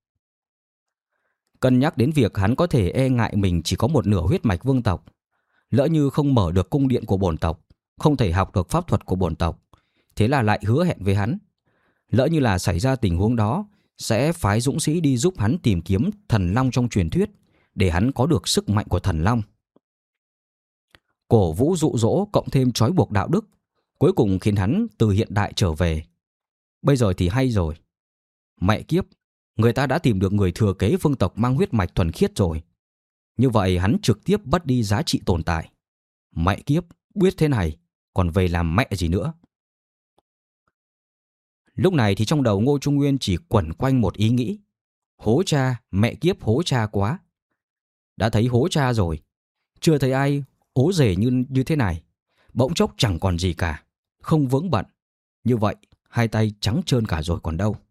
Cân nhắc đến việc hắn có thể e ngại mình chỉ có một nửa huyết mạch vương tộc, lỡ như không mở được cung điện của bổn tộc, không thể học được pháp thuật của bổn tộc, thế là lại hứa hẹn với hắn, lỡ như là xảy ra tình huống đó sẽ phái dũng sĩ đi giúp hắn tìm kiếm thần long trong truyền thuyết, để hắn có được sức mạnh của thần long. Cổ vũ dụ dỗ cộng thêm trói buộc đạo đức, cuối cùng khiến hắn từ hiện đại trở về. Bây giờ thì hay rồi. Mẹ kiếp, người ta đã tìm được người thừa kế vương tộc mang huyết mạch thuần khiết rồi. Như vậy hắn trực tiếp mất đi giá trị tồn tại. Mẹ kiếp, biết thế này, còn về làm mẹ gì nữa. Lúc này thì trong đầu Ngô Trung Nguyên chỉ quẩn quanh một ý nghĩ. Hố cha, mẹ kiếp hố cha quá. Đã thấy hố cha rồi, chưa thấy ai ố rể như thế này. Bỗng chốc chẳng còn gì cả, không vướng bận. Như vậy, hai tay trắng trơn cả rồi còn đâu.